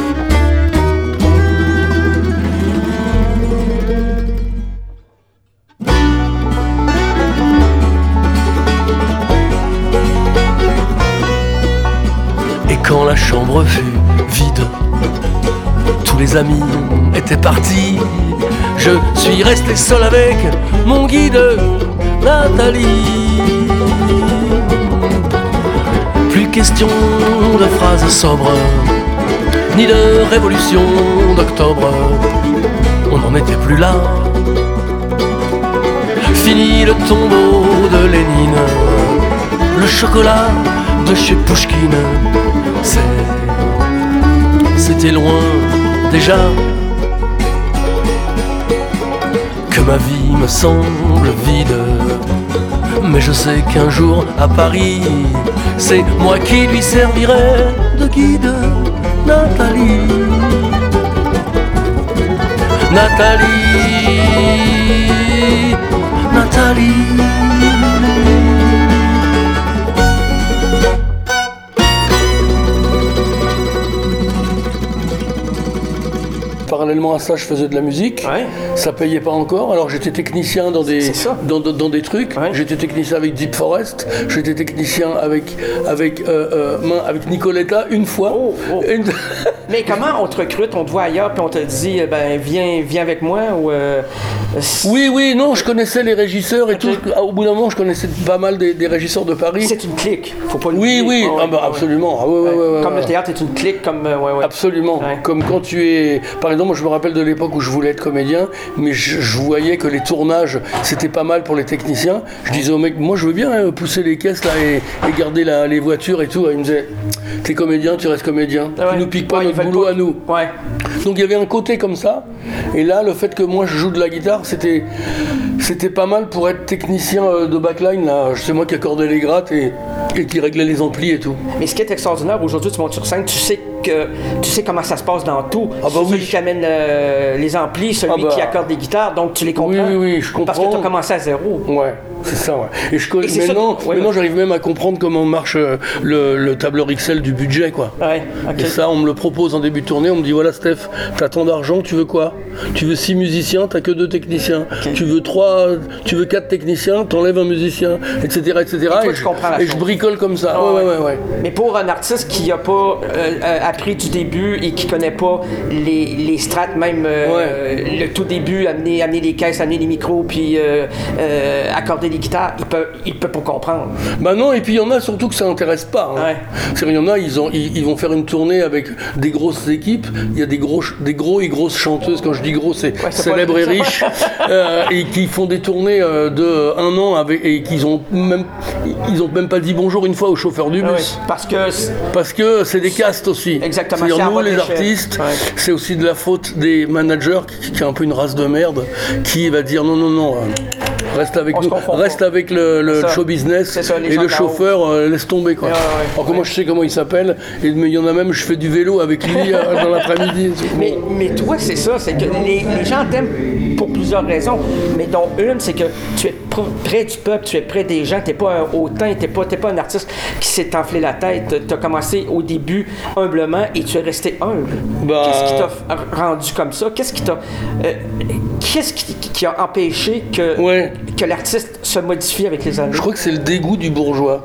Et quand la chambre fut vide, tous les amis étaient partis. Je suis resté seul avec mon guide, Nathalie. Plus question de phrases sobres, ni de révolution d'octobre. On n'en était plus là. Fini le tombeau de Lénine, le chocolat de chez Pouchkine. C'est... C'était loin déjà que ma vie me semble vide. Mais je sais qu'un jour à Paris, c'est moi qui lui servirai de guide. Nathalie, Nathalie, Nathalie. Parallèlement à ça, je faisais de la musique. Ouais. Ça payait pas encore. Alors j'étais technicien dans des dans, dans, dans des trucs. Ouais. J'étais technicien avec Deep Forest. J'étais technicien avec avec euh, euh, avec Nicoletta une fois. Oh, oh. Une... Mais comment on te recrute, on te voit ailleurs, puis on te dit ben viens viens avec moi ou euh... Oui oui non, je connaissais les régisseurs et okay. tout. Au bout d'un moment, je connaissais pas mal des, des régisseurs de Paris. C'est une clique. Faut pas oui oui oh, ah, bah, ouais. absolument. Ah, ouais, ouais, ouais, ouais, comme ouais. le théâtre est une clique comme euh, ouais, ouais. Absolument. Ouais. Comme quand tu es par exemple, moi je me rappelle de l'époque où je voulais être comédien, mais je, je voyais que les tournages c'était pas mal pour les techniciens. Je disais au mec, moi je veux bien hein, pousser les caisses là et, et garder la, les voitures et tout. Et il me disait, t'es comédien, tu restes comédien. Ah ouais. Tu nous piques pas ouais, notre boulot pas... à nous. Ouais. Donc il y avait un côté comme ça. Et là, le fait que moi je joue de la guitare, c'était c'était pas mal pour être technicien de backline. Là, c'est moi qui accordais les grattes et, et qui réglait les amplis et tout. Mais ce qui est extraordinaire aujourd'hui, tu montes sur scène, tu sais que tu sais comment ça se passe dans tout. Ah bah celui oui. qui amène euh, les amplis, celui ah bah... qui accorde des guitares, donc tu les comprends. Oui, oui, oui, je comprends. Parce que tu as commencé à zéro. Ouais, c'est ça, ouais. Et, je connais, et maintenant, ouais, maintenant ouais. j'arrive même à comprendre comment marche euh, le, le tableur Excel du budget, quoi. Ouais, okay. Et ça, on me le propose en début de tournée, on me dit voilà Steph, t'as tant d'argent, tu veux quoi? Tu veux six musiciens, t'as que deux techniciens. Okay. Tu veux trois, tu veux quatre techniciens, t'enlèves un musicien, et cetera, et cetera. Et, toi, et, je, comprends la et je bricole comme ça. Oh, ouais, ouais, ouais, ouais. Mais pour un artiste qui n'a pas euh, euh, appris du début et qui connaît pas les, les strates, même euh, ouais. le tout début, amener, amener les caisses, amener les micros, puis euh, euh, accorder les guitares, il peut, il peut pas comprendre. Bah non, et puis il y en a surtout que ça intéresse pas. Hein. Ouais. C'est-à-dire, il y en a, ils, ont, ils, ils vont faire une tournée avec des grosses équipes, il y a des gros, des gros et grosses chanteuses, quand je dis gros, c'est ouais, célèbres et riches, euh, et qui font des tournées euh, de un an avec, et qu'ils ont même, ils ont même pas dit bonjour une fois au chauffeur du bus. Ah ouais, parce que parce que c'est des castes aussi. Exactement. C'est-à-dire nous les artistes, ouais. c'est aussi de la faute des managers qui, qui est un peu une race de merde, qui va dire non non non. Euh, Reste avec on nous, reste pas. avec le, le show business ça, et le chauffeur euh, laisse tomber quoi. Ouais, ouais, Alors que ouais. moi je sais comment il s'appelle, et mais il y en a même je fais du vélo avec lui dans l'après-midi. Mais, mais toi c'est ça, c'est que les, les gens t'aiment pour plusieurs raisons, mais dont une c'est que tu es près du peuple, tu es près des gens, t'es pas un hautain, t'es pas, t'es pas un artiste qui s'est enflé la tête, t'as commencé au début humblement et tu es resté humble. Bah... Qu'est-ce qui t'a rendu comme ça? Qu'est-ce qui t'a... Euh, qu'est-ce qui, qui a empêché que... Ouais. que l'artiste se modifie avec les années? Je crois que c'est le dégoût du bourgeois.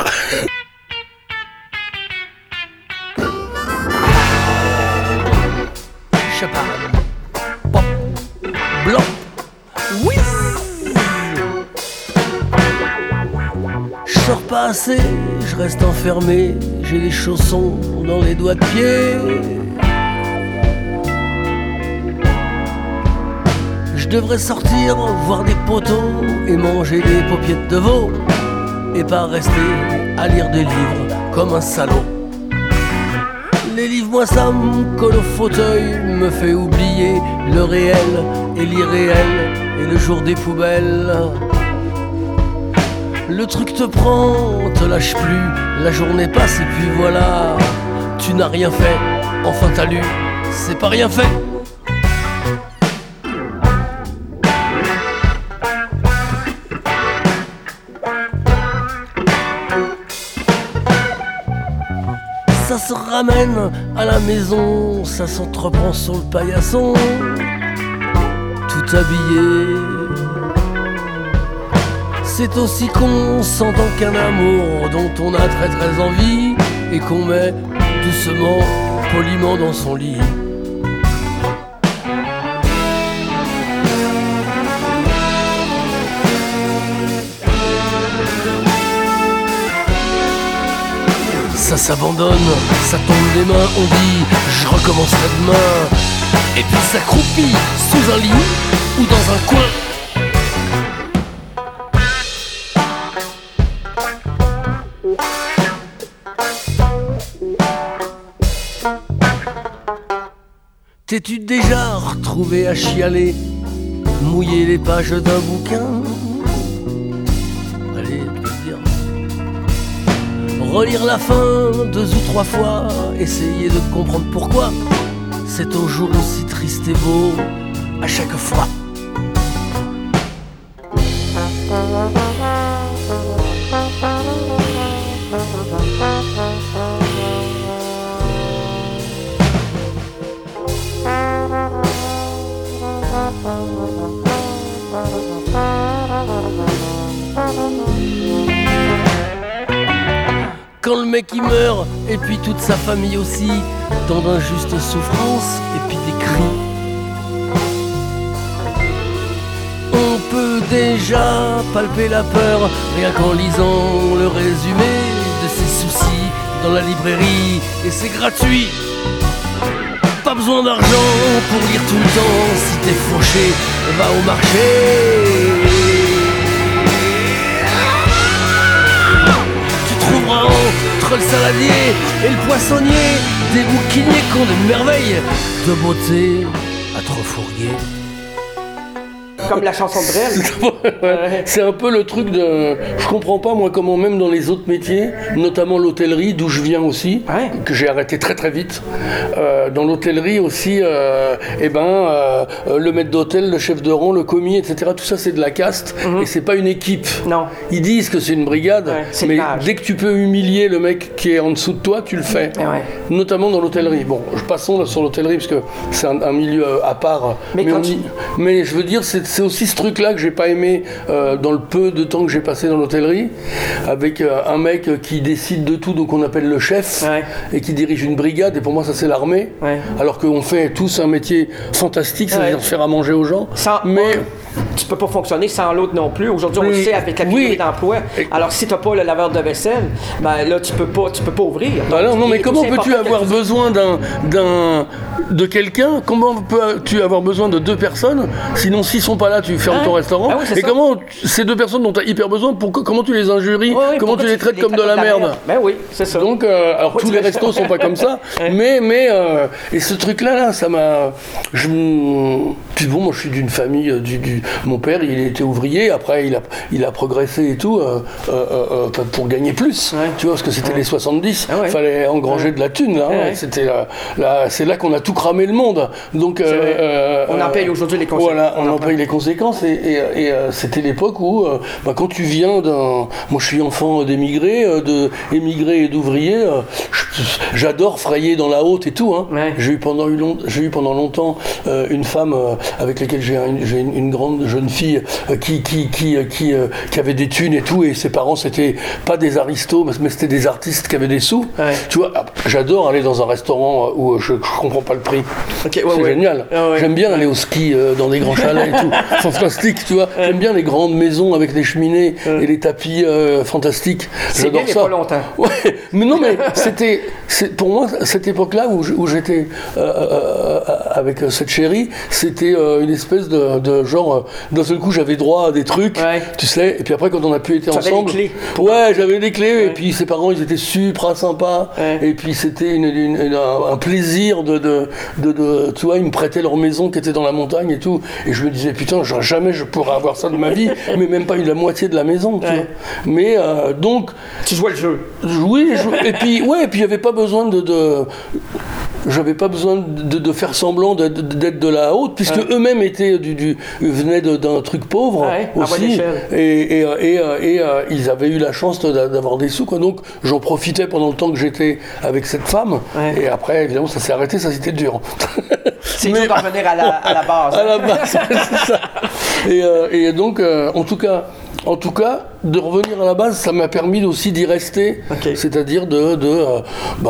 Chaparde. Pop. Blanc. Oui. Je sors pas assez, je reste enfermé. J'ai les chaussons dans les doigts de pied. Je devrais sortir, voir des poteaux et manger des paupiettes de veau et pas rester à lire des livres comme un salaud. Les livres, moi ça me colle au fauteuil, me fait oublier le réel et l'irréel et le jour des poubelles. le truc te prend, te lâche plus, la journée passe et puis voilà, tu n'as rien fait, enfin t'as lu, c'est pas rien fait. Ça se ramène à la maison, ça s'entreprend sur le paillasson, tout habillé. C'est aussi con, s'entend qu'un amour dont on a très très envie et qu'on met doucement, poliment dans son lit. Ça s'abandonne, ça tombe des mains, on dit je recommencerai demain. Et puis ça croupit sous un lit ou dans un coin. T'es-tu déjà retrouvé à chialer, mouiller les pages d'un bouquin? Allez, plaisir. Relire la fin deux ou trois fois, essayer de comprendre pourquoi c'est toujours aussi triste et beau à chaque fois. Quand le mec il meurt, et puis toute sa famille aussi, dans d'injustes souffrances, et puis des cris. On peut déjà palper la peur, rien qu'en lisant le résumé de ses soucis dans la librairie, et c'est gratuit. Pas besoin d'argent pour lire tout le temps, si t'es fauché, va au marché. Entre le saladier et le poissonnier, des bouquiniers qui ont des merveilles de beauté à trop fourguer. Comme la chanson de Brel. C'est un peu le truc de... Je comprends pas, moi, comment même dans les autres métiers, notamment l'hôtellerie, d'où je viens aussi, ouais. que j'ai arrêté très très vite, euh, dans l'hôtellerie aussi, euh, eh ben, euh, le maître d'hôtel, le chef de rang, le commis, et cetera, tout ça c'est de la caste, mm-hmm. et c'est pas une équipe. Non. Ils disent que c'est une brigade, ouais, mais dès que tu peux humilier le mec qui est en dessous de toi, tu le fais. Ouais. Notamment dans l'hôtellerie. Bon, passons là sur l'hôtellerie, parce que c'est un, un milieu à part. Mais, mais, quand on tu... y... mais je veux dire, c'est c'est aussi ce truc-là que j'ai pas aimé euh, dans le peu de temps que j'ai passé dans l'hôtellerie, avec euh, un mec qui décide de tout, donc on appelle le chef, ouais. et qui dirige une brigade, et pour moi ça c'est l'armée, ouais. alors qu'on fait tous un métier fantastique, c'est-à-dire ouais. faire à manger aux gens, sans, mais... Tu peux pas fonctionner sans l'autre non plus. Aujourd'hui, on le sait avec la pénurie oui. d'emploi. Alors, si t'as pas le laveur de vaisselle, ben là, tu peux pas, tu peux pas ouvrir. Ben non, non, mais comment peux-tu avoir besoin d'un, d'un, de quelqu'un? Comment peux-tu avoir besoin de deux personnes? Sinon, s'ils sont pas là, tu fermes hein? ton restaurant. Ah oui, et ça. Comment ces deux personnes dont tu as hyper besoin, pour, comment tu les injuries? Oui, oui, comment tu les traites tu comme les de la, la merde? merde Ben oui, c'est ça. Donc, euh, alors tous les restos sont pas comme ça, mais, mais, euh, et ce truc-là, là, ça m'a. Je... Puis bon, moi, je suis d'une famille, du, du... mon père, il était ouvrier, après, il a, il a progressé et tout, euh, euh, euh, pour gagner plus, ouais. tu vois, parce que c'était ouais. les soixante-dix, il ah ouais. fallait engranger ouais. de la thune, là, hein, ouais. c'était là, là, c'est là qu'on a tout cramé le monde. Donc, euh, euh, on en paye aujourd'hui les conséquences. Voilà, on, on en paye les conséquences, et, et, et euh, c'était l'époque où, euh, bah, quand tu viens d'un... Moi, je suis enfant d'émigrés, euh, de émigrés et d'ouvriers, euh, j'adore frayer dans la haute et tout, hein. Ouais. J'ai eu pendant, long... j'ai eu pendant longtemps euh, une femme euh, avec laquelle j'ai, un, j'ai une, une grande jeune fille euh, qui, qui, qui, qui, euh, qui avait des thunes et tout, et ses parents, c'était pas des aristos, mais c'était des artistes qui avaient des sous. Ouais. Tu vois, j'adore aller dans un restaurant où je, je comprends pas le prix. Okay, ouais, c'est ouais. génial. Ah ouais. J'aime bien aller au ski euh, dans des grands chalets et tout. Fantastique, tu vois. Ouais. J'aime bien les grandes maisons avec les cheminées ouais. et les tapis euh, fantastiques. C'est J'adore bien, ça. Pas longtemps. Ouais, mais non, mais c'était, c'est, pour moi, cette époque-là où, où j'étais euh, euh, avec cette chérie, c'était euh, une espèce de, de genre, d'un seul coup j'avais droit à des trucs, ouais. tu sais, et puis après quand on a pu être ensemble, les clés. ouais, j'avais des clés, ouais. et puis ses parents ils étaient super sympas, ouais. et puis c'était une, une, une, un plaisir de, de, de, de, tu vois, ils me prêtaient leur maison qui était dans la montagne et tout, et je me disais putain, jamais je pourrais avoir ça de ma vie, mais même pas eu la moitié de la maison, tu ouais. vois. Mais euh, donc, tu jouais le jeu. Oui, je, et puis ouais, et puis j'avais pas besoin de, de j'avais pas besoin de, de faire semblant d'être, d'être de la haute, puisque ouais. eux-mêmes étaient du, du venaient de, d'un truc pauvre ouais, aussi, et, et, et, et, et euh, ils avaient eu la chance de, d'avoir des sous, quoi. Donc j'en profitais pendant le temps que j'étais avec cette femme, ouais. et après évidemment ça s'est arrêté, ça c'était dur. C'est dur d'en revenir à la, à la base. À la base, c'est ça. Et, euh, et donc, euh, en tout cas. En tout cas, de revenir à la base, ça m'a permis aussi d'y rester. Okay. C'est-à-dire de, de euh, ben,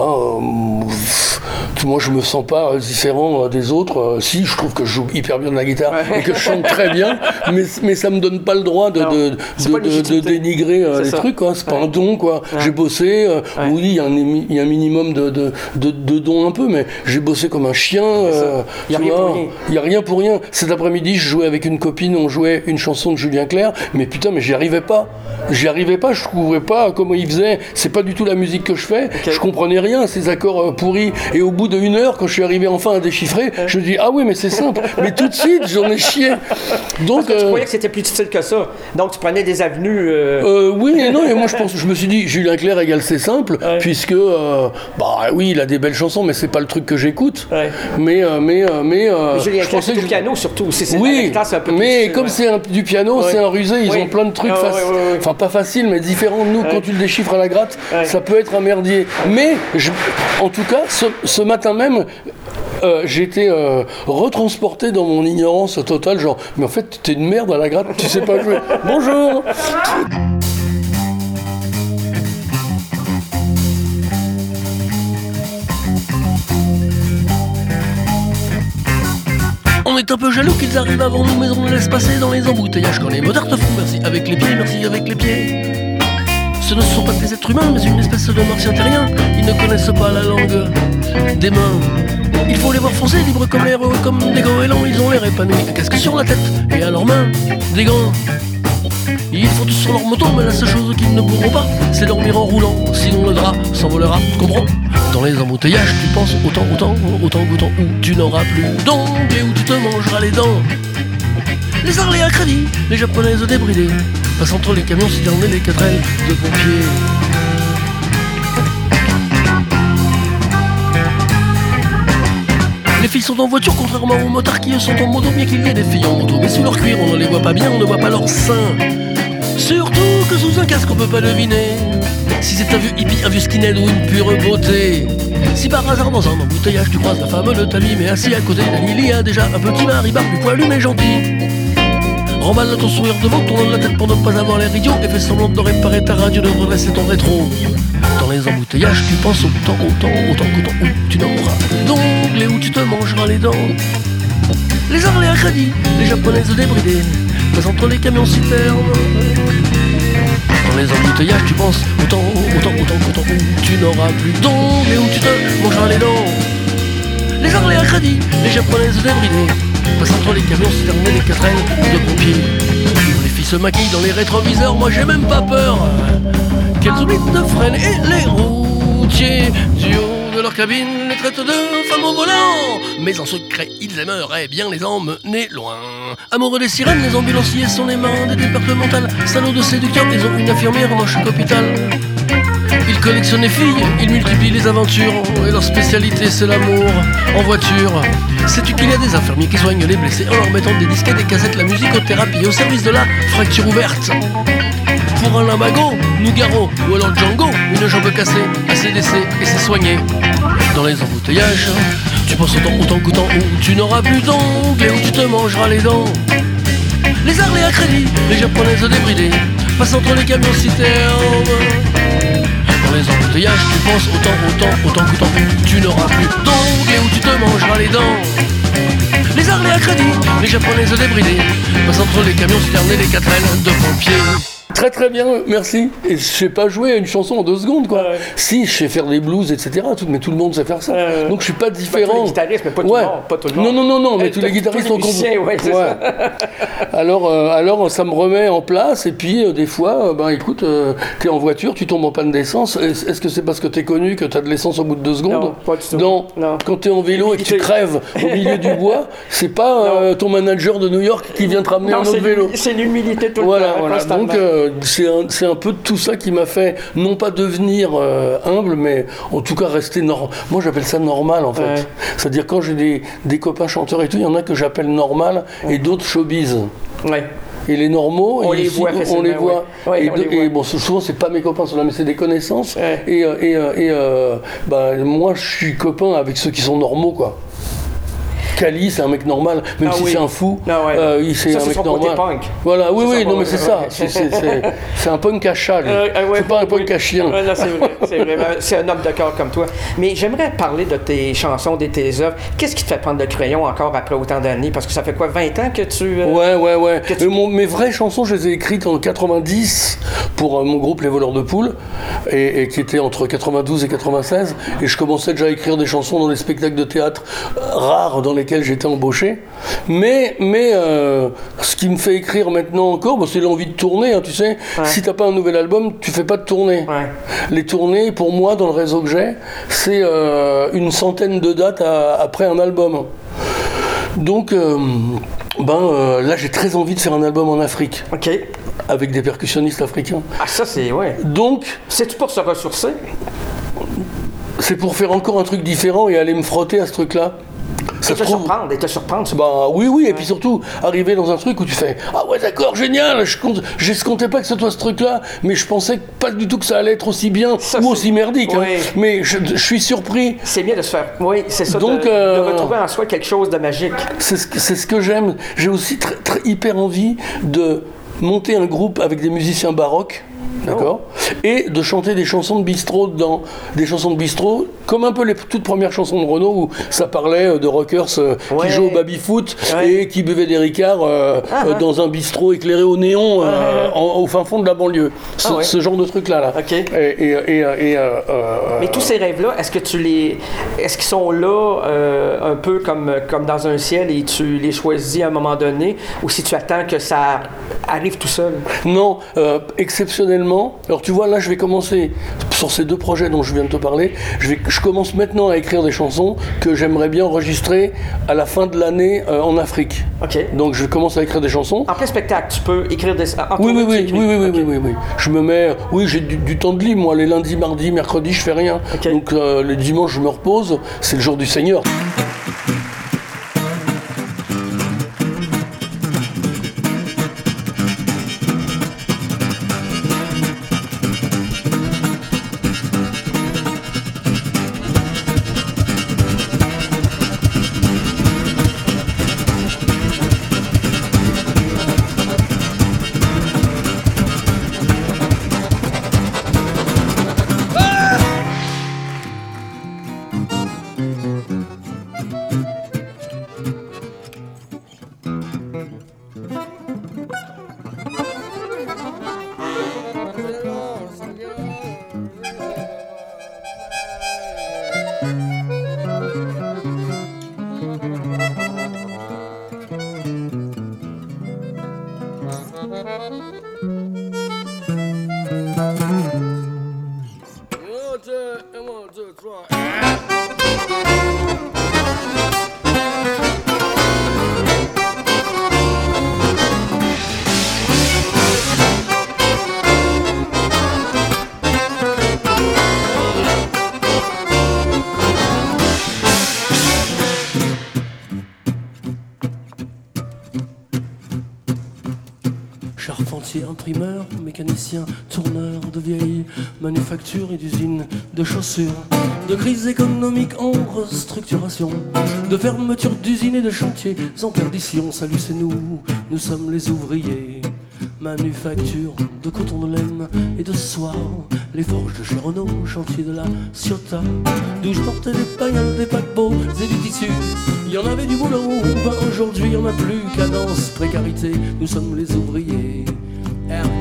euh, moi je me sens pas euh, différent euh, des autres. Euh, si, je trouve que je joue hyper bien de la guitare ouais. et que je chante très bien, mais, mais ça me donne pas le droit de, de, de, de, de dénigrer euh, les ça. trucs. Quoi. C'est ouais. pas un don, quoi. Ouais. J'ai bossé. Euh, ouais. Oui, il y, y a un minimum de, de, de, de dons un peu, mais j'ai bossé comme un chien. Euh, il y a rien vois, pour rien. Il y a rien pour rien. Cet après-midi, je jouais avec une copine, on jouait une chanson de Julien Clerc, mais putain, mais j'y arrivais pas. J'y arrivais pas, je trouvais pas comment il faisait. C'est pas du tout la musique que je fais. Okay. Je comprenais rien, ces accords euh, pourris. Et au bout d'une heure, quand je suis arrivé enfin à déchiffrer, ouais. je me dis ah oui, mais c'est simple. Mais tout de suite, j'en ai chié. Donc, Parce que tu euh... croyais que c'était plus difficile que ça. Donc tu prenais des avenues. Euh... Euh, oui et non. Et moi, je pense, je me suis dit Julien Clerc égale c'est simple, ouais. puisque euh, bah oui, il a des belles chansons, mais c'est pas le truc que j'écoute. Ouais. Mais euh, mais euh, mais. Euh, mais Julien Clerc, c'est du je... piano surtout. C'est, c'est oui, guitare, c'est un peu mais difficile, comme ouais. c'est un, du piano, ouais. c'est un rusé. Ils oui. ont plein de trucs. Ah, ouais, ouais, ouais. Enfin, pas facile, mais différent de nous. Ouais. Quand tu le déchiffres à la gratte, ouais. ça peut être un merdier. Mais, je, en tout cas, ce, ce matin même, euh, j'ai été euh, retransporté dans mon ignorance totale. Genre, mais en fait, t'es une merde à la gratte, tu sais pas jouer. Bonjour. On est un peu jaloux qu'ils arrivent avant nous, mais on les laisse passer dans les embouteillages quand les motards te font merci avec les pieds, merci avec les pieds. Ce ne sont pas des êtres humains, mais une espèce de martiens terriens. Ils ne connaissent pas la langue des mains. Il faut les voir foncer, libres comme l'air, comme des goélands. Ils ont l'air épanouis, un casque sur la tête et à leurs mains des gants. Ils font tous sur leur moto, mais la seule chose qu'ils ne pourront pas, c'est dormir en roulant, sinon le drap s'envolera, tu comprends? Dans les embouteillages, tu penses autant, autant, autant qu'autant où tu n'auras plus d'ongles et où tu te mangeras les dents. Les Harley à crédit, les japonaises débridées, passent entre les camions citernes et les quatre ailes de pompiers. Les filles sont en voiture, contrairement aux motards qui sont en moto, bien qu'il y ait des filles en moto, mais sous leur cuir on ne les voit pas bien, on ne voit pas leurs seins. Surtout que sous un casque on peut pas deviner si c'est un vieux hippie, un vieux skinhead ou une pure beauté. Si par hasard dans un embouteillage tu croises la femme de ta vie, mais assis à côté d'elle il y a déjà un petit mari barbu poilu mais gentil. Remballe ton sourire devant, tourne la tête pour ne pas avoir l'air idiot et fais semblant de réparer ta radio, de redresser ton rétro. Dans les embouteillages tu penses autant, autant, autant qu'autant où tu n'auras d'ongles et où tu te mangeras les dents. Les Harley à crédit, les japonaises débridées, passent entre les camions citernes. Dans les embouteillages tu penses autant, autant, autant, autant où tu n'auras plus d'ongles et où tu te mangeras les dents. Les Harley à crédit, les japonaises débridées, passent entre les camions citernes et les quatre ailes de pompiers. Les filles se maquillent dans les rétroviseurs, moi j'ai même pas peur qu'elles oublient de freiner et les routiers du haut de leur cabine les traitent de femmes au volant. Mais en secret, ils aimeraient bien les emmener loin. Amoureux des sirènes, les ambulanciers sont les marins des départementales. Salauds de séducteurs, ils ont une infirmière dans chaque hôpital. Ils collectionnent les filles, ils multiplient les aventures. Et leur spécialité c'est l'amour en voiture. Sais-tu qu'il y a des infirmiers qui soignent les blessés en leur mettant des disques et des cassettes, la musicothérapie au service de la fracture ouverte. Pour un limbago, Nougaro ou alors Django, une jambe cassée, A C D C et c'est soigné. Dans les embouteillages, tu penses autant, autant qu'autant où tu n'auras plus d'ongles et où tu te mangeras les dents. Les Harley à crédit, les japonaises débridées, passent entre les camions citernes. Dans les embouteillages, tu penses autant, autant, autant qu'autant où tu n'auras plus d'ongles et où tu te mangeras les dents. Les Harley à crédit, les japonaises débridées, passent entre les camions citernes et les quatre ailes de pompiers. Très très bien, merci. Et je sais pas jouer une chanson en deux secondes, quoi. Ouais. Si, je sais faire des blues, et cetera. Tout, mais tout le monde sait faire ça. Euh, Donc je suis pas différent. Pas tous les guitaristes, mais pas tout, ouais. le, monde, pas tout le monde. Non, non, non, non, mais tous les guitaristes sont musiciens, ouais, c'est ouais. ça. alors, euh, alors, ça me remet en place. Et puis, euh, des fois, euh, ben écoute, euh, t'es en voiture, tu tombes en panne d'essence. Est-ce, est-ce que c'est parce que t'es connu que t'as de l'essence au bout de deux secondes? Non, pas du tout. Non. non. Quand t'es en vélo et que tu crèves au milieu du bois, c'est pas euh, ton manager de New York qui vient te ramener non, un autre vélo. C'est l'humilité tout le voilà, temps. Voilà. Donc, euh, c'est un, c'est un peu tout ça qui m'a fait, non pas devenir euh, humble, mais en tout cas rester normal. Moi, j'appelle ça normal, en fait. Ouais. C'est-à-dire, quand j'ai des, des copains chanteurs et tout, il y en a que j'appelle normal ouais. et d'autres showbiz. Ouais. Et les normaux, on et les ici, voit on les voit. Ouais. Et, Ouais, de, les voit. et bon, souvent, c'est pas mes copains, ceux-là, mais c'est des connaissances. Ouais. Et, et, et, et euh, bah, moi, je suis copain avec ceux qui sont normaux, quoi. Kali, c'est un mec normal, même ah si oui. c'est un fou, ah ouais. euh, il c'est ça, un c'est mec son normal. Punk. Voilà, oui, c'est oui, non, bon, mais c'est ça. C'est, c'est, c'est, c'est un punk à chat, lui. Euh, euh, ouais, c'est pas un punk oui. à chien. Ouais, non, c'est vrai, c'est vrai. C'est un homme de cœur comme toi. Mais j'aimerais parler de tes chansons, de tes œuvres. Qu'est-ce qui te fait prendre le crayon encore après autant d'années? Parce que ça fait quoi, vingt ans que tu... Euh, ouais, ouais, ouais. Tu... Mon, mes vraies chansons, je les ai écrites en quatre-vingt-dix pour euh, mon groupe Les Voleurs de Poules, et, et qui était entre quatre-vingt-douze et quatre-vingt-seize. Et je commençais déjà à écrire des chansons dans des spectacles de théâtre euh, rares dans lesquels j'étais embauché. Mais, mais euh, ce qui me fait écrire maintenant encore, bah, c'est l'envie de tourner, hein, tu sais. Ouais. Si t'as pas un nouvel album, tu fais pas de tournée. Ouais. Les tournées, pour moi, dans le réseau que j'ai, c'est euh, une centaine de dates à, après un album. Donc, euh, ben, euh, là, j'ai très envie de faire un album en Afrique. Ok. Avec des percussionnistes africains. Ah, ça, c'est... ouais. Donc... C'est-tu pour se ressourcer? C'est pour faire encore un truc différent et aller me frotter à ce truc-là. Ça et te trouve... surprendre, et te surprendre. Bah oui, oui, et ouais. puis surtout, arriver dans un truc où tu fais « Ah ouais, d'accord, génial, je compte, j'escomptais pas que ce soit ce truc-là, mais je pensais pas du tout que ça allait être aussi bien ça, ou aussi merdique. Ouais. Hein. Mais je, je suis surpris. » C'est bien de se faire... Oui, c'est ça, Donc, de, euh, de retrouver en soi quelque chose de magique. C'est ce, c'est ce que j'aime. J'ai aussi très, très, hyper envie de monter un groupe avec des musiciens baroques. D'accord. Oh. Et de chanter des chansons de bistrot dedans. Des chansons de bistrot, comme un peu les toutes premières chansons de Renaud où ça parlait de rockers euh, ouais. qui jouaient au baby-foot ouais. et qui buvaient des ricards euh, ah, euh, dans un bistrot éclairé au néon euh, ah, en, au fin fond de la banlieue. Ce, ah, ouais. ce genre de truc-là. Là. Okay. Et, et, et, et, euh, Mais tous ces rêves-là, est-ce que tu les. Est-ce qu'ils sont là euh, un peu comme, comme dans un ciel et tu les choisis à un moment donné ou si tu attends que ça arrive tout seul? Non, euh, exceptionnellement. Alors tu vois, là je vais commencer sur ces deux projets dont je viens de te parler. Je, vais, je commence maintenant à écrire des chansons que j'aimerais bien enregistrer à la fin de l'année euh, en Afrique. Ok. Donc je commence à écrire des chansons. En plein spectacle, tu peux écrire des. En oui, oui, oui, oui, oui, okay. oui, oui, oui. Je me mets. Oui, j'ai du, du temps de libre. Moi, les lundis, mardis, mercredis, je fais rien. Okay. Donc euh, les dimanches, je me repose. C'est le jour du Seigneur. Imprimeur, mécanicien, tourneur de vieilles manufactures et d'usines de chaussures, de crise économique en restructuration, de fermeture d'usines et de chantiers en perdition. Salut, c'est nous, nous sommes les ouvriers. Manufacture de coton de laine et de soie, les forges de chez Renault, chantier de la Ciotat, d'où je portais des pailles, des paquebots et du tissu. Il y en avait du boulot, ben aujourd'hui il n'y en a plus. Cadence, précarité, nous sommes les ouvriers. R T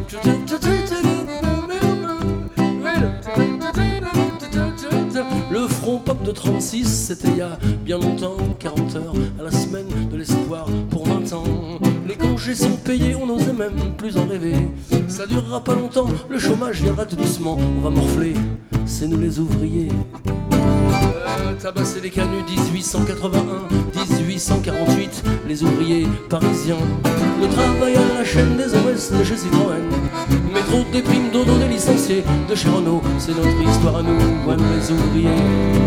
Le front pop de trente-six, c'était il y a bien longtemps, quarante heures à la semaine de l'espoir pour vingt ans. Les congés sont payés, on n'osait même plus en rêver. Ça durera pas longtemps, le chômage viendra tout doucement. On va morfler, c'est nous les ouvriers. Euh, tabasser les canuts dix-huit cent quatre-vingt-un, dix-huit cent quarante-huit, les ouvriers parisiens. Le travail à la chaîne des O S de chez Citroën. Métro des primes dodo des licenciés de chez Renault. C'est notre histoire à nous, ouais, les ouvriers.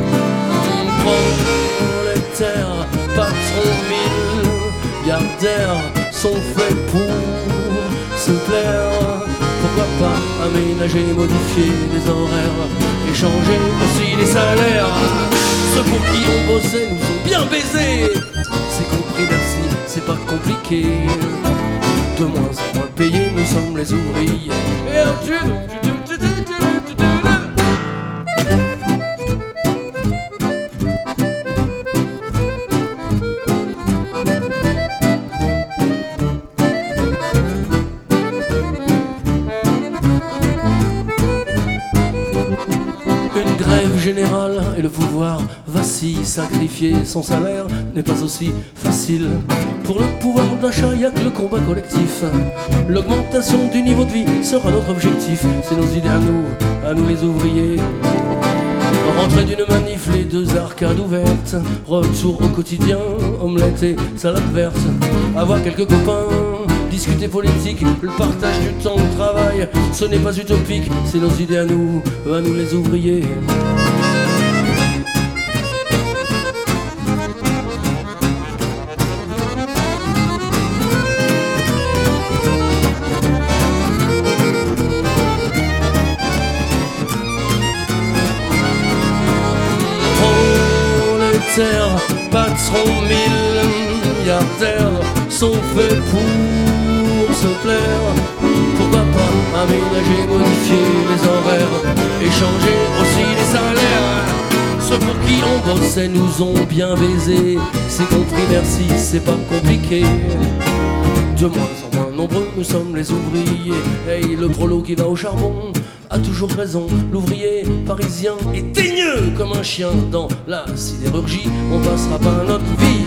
Prolétaires, patrons milliardaires sont faits pour se plaire. Pourquoi pas aménager, modifier les horaires et changer aussi les salaires. Ceux pour qui on bossait nous ont bien baisés. C'est compris, merci, c'est pas compliqué. De moins en moins payés, nous sommes les ouvriers. Et tu, tu, tu, tu, tu, tu, tu, tu. Général et le pouvoir vacille, sacrifier son salaire n'est pas aussi facile. Pour le pouvoir d'achat, il y a que le combat collectif. L'augmentation du niveau de vie sera notre objectif. C'est nos idées à nous, à nous les ouvriers. Rentrée d'une manif, les deux arcades ouvertes. Retour au quotidien, omelette et salade verte. Avoir quelques copains, discuter politique, le partage du temps de travail, ce n'est pas utopique, c'est nos idées à nous, à nous les ouvriers. Prolétaires, patrons milliardaires sont faits pour se plaire. Pourquoi pas aménager, modifier les horaires et changer aussi les salaires. Ceux pour qui on bossait nous ont bien baisés. C'est compris, merci, c'est pas compliqué. De moins en moins nombreux, nous sommes les ouvriers. Hey, le prolo qui va au charbon a toujours raison. L'ouvrier parisien est teigneux comme un chien dans la sidérurgie. On passera pas notre vie.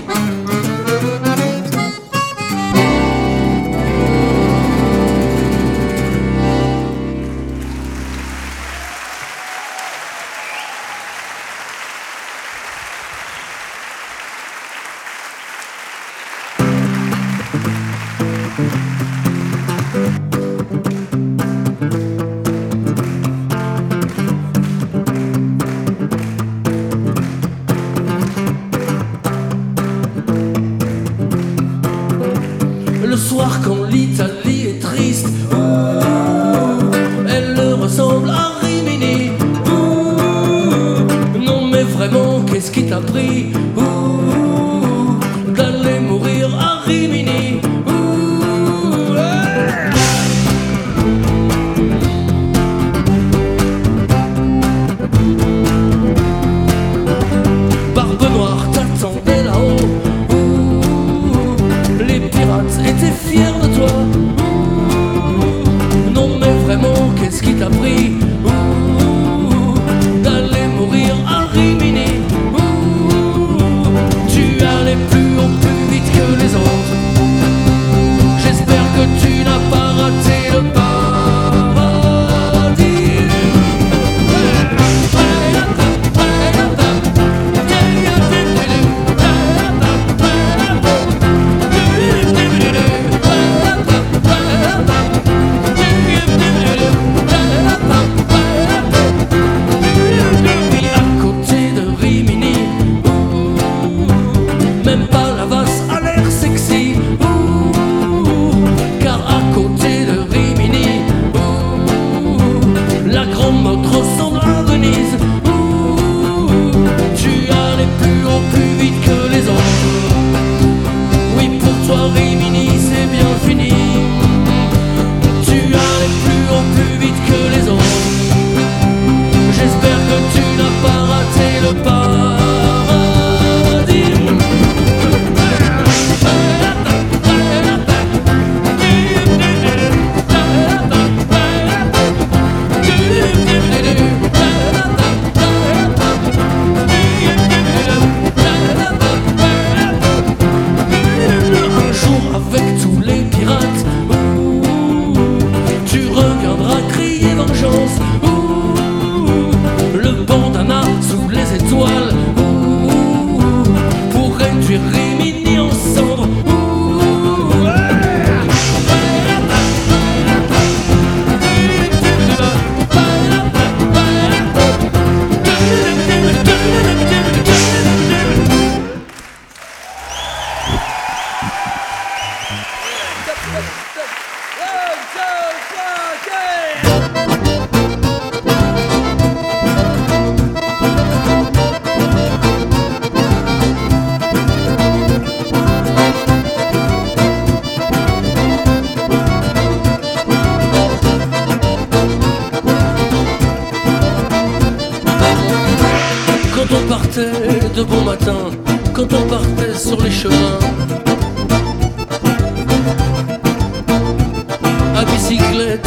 de bon matin quand on partait sur les chemins à bicyclette.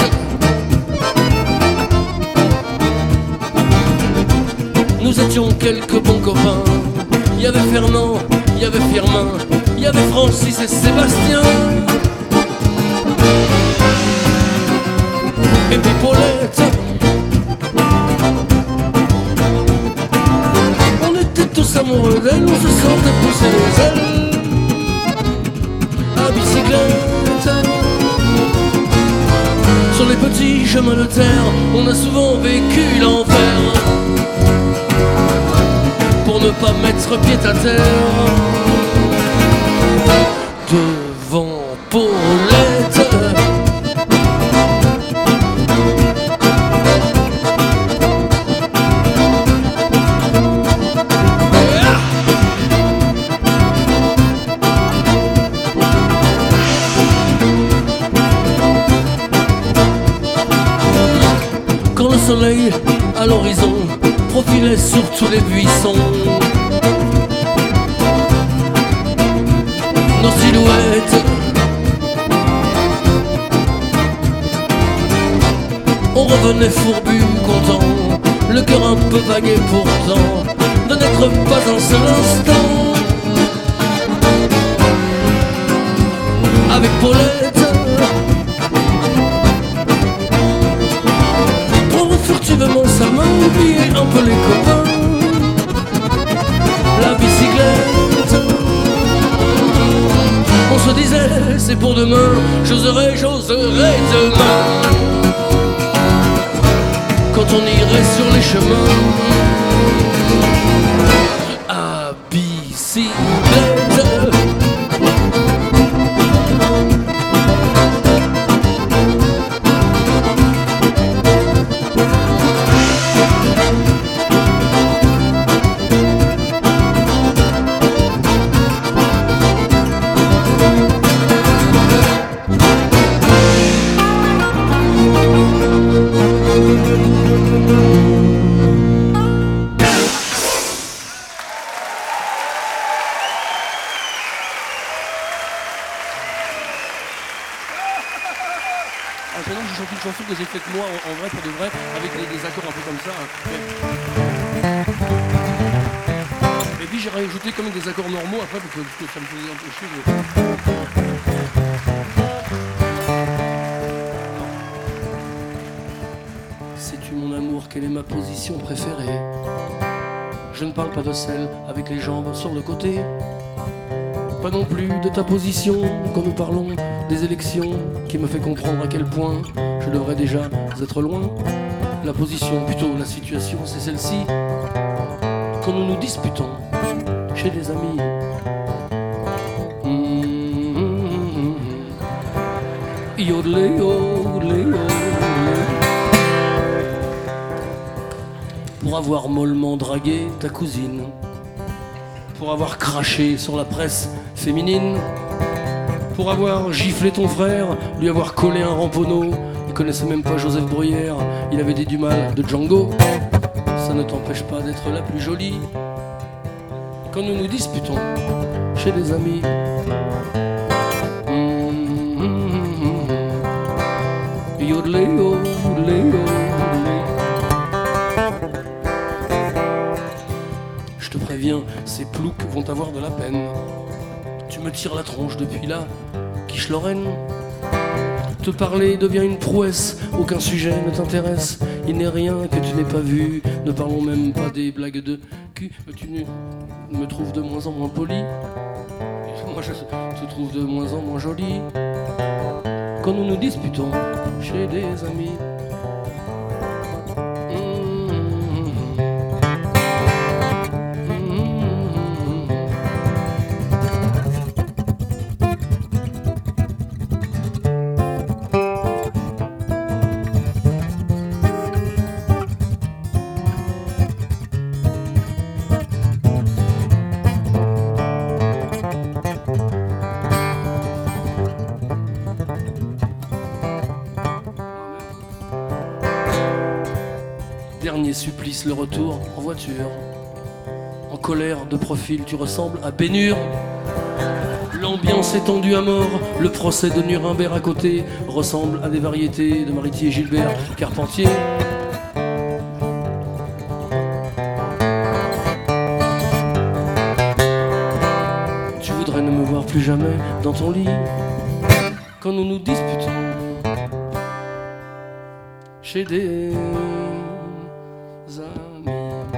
Nous étions quelques bons copains. Il y avait Fernand, il y avait Firmin, il y avait Francis et Sébastien. Et puis Paulette. On était tous amoureux d'elle, on se sentait pousser les ailes à bicyclette. Sur les petits chemins de terre, on a souvent vécu l'enfer pour ne pas mettre pied à terre devant Paulette. Quand le soleil à l'horizon profilait sur tous les buissons, nos silhouettes, on revenait fourbu, content, le cœur un peu vague et pourtant de n'être pas un seul instant avec Paulette. Prendre furtivement sa main, oublier un peu les copains, la bicyclette. On se disait c'est pour demain, j'oserai, j'oserai demain, quand on irait sur les chemins à bicyclette. Que j'ai fait moi en, en vrai pour de vrai avec des, des accords un peu comme ça hein. Et puis j'ai rajouté quand même des accords normaux après parce que, parce que ça me faisait un peu chier de... Sais-tu mon amour, quelle est ma position préférée? Je ne parle pas de celle avec les jambes sur le côté, pas non plus de ta position quand nous parlons des élections, qui me fait comprendre à quel point je devrais déjà être loin. La position, plutôt la situation, c'est celle-ci. Quand nous nous disputons chez des amis, mmh, yodelé, yodelé, yodelé. Pour avoir mollement dragué ta cousine, pour avoir craché sur la presse féminine, pour avoir giflé ton frère, lui avoir collé un ramponneau. Il connaissait même pas Joseph Bruyère, il avait dit du mal de Django. Ça ne t'empêche pas d'être la plus jolie quand nous nous disputons chez des amis. Yodelé, yodelé, yodelé. Je te préviens, ces ploucs vont avoir de la peine. Tu me tires la tronche depuis là, quiche Lorraine. Te parler devient une prouesse, aucun sujet ne t'intéresse. Il n'est rien que tu n'aies pas vu, ne parlons même pas des blagues de cul. Tu me trouves de moins en moins poli, moi je te trouve de moins en moins jolie quand nous nous disputons chez des amis. Dernier supplice, le retour en voiture, en colère de profil, tu ressembles à Bénur. L'ambiance est tendue à mort, le procès de Nuremberg à côté ressemble à des variétés de Maritier et Gilbert Carpentier. Tu voudrais ne me voir plus jamais dans ton lit quand nous nous disputons chez des amis.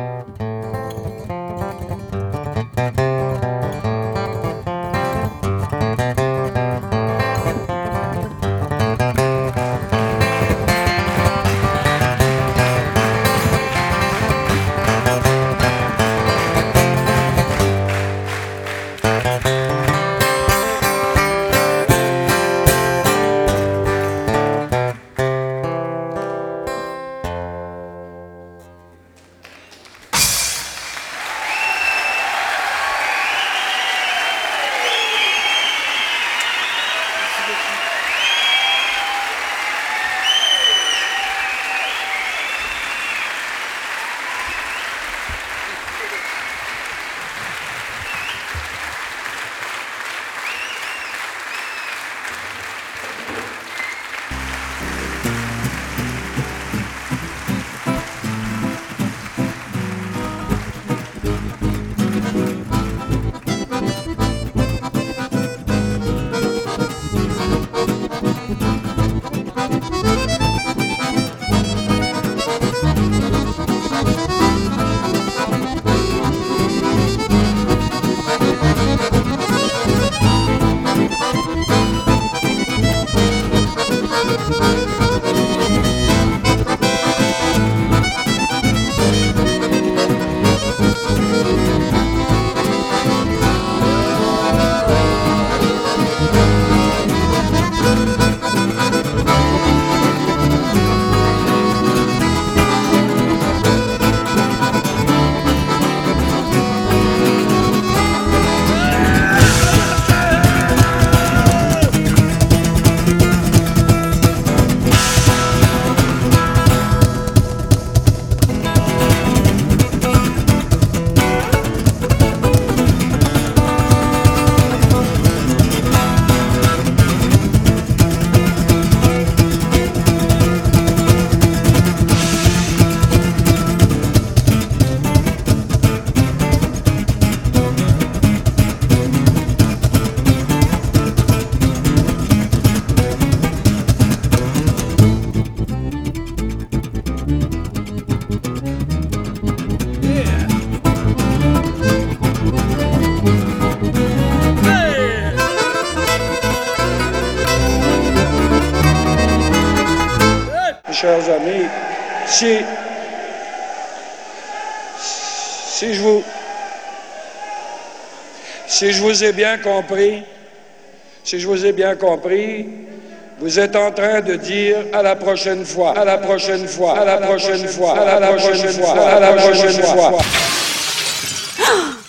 Chers amis, si, si je vous, si je vous ai bien compris, si je vous ai bien compris, vous êtes en train de dire à la prochaine fois, à la prochaine fois, à la prochaine fois, à la prochaine fois, à la prochaine fois.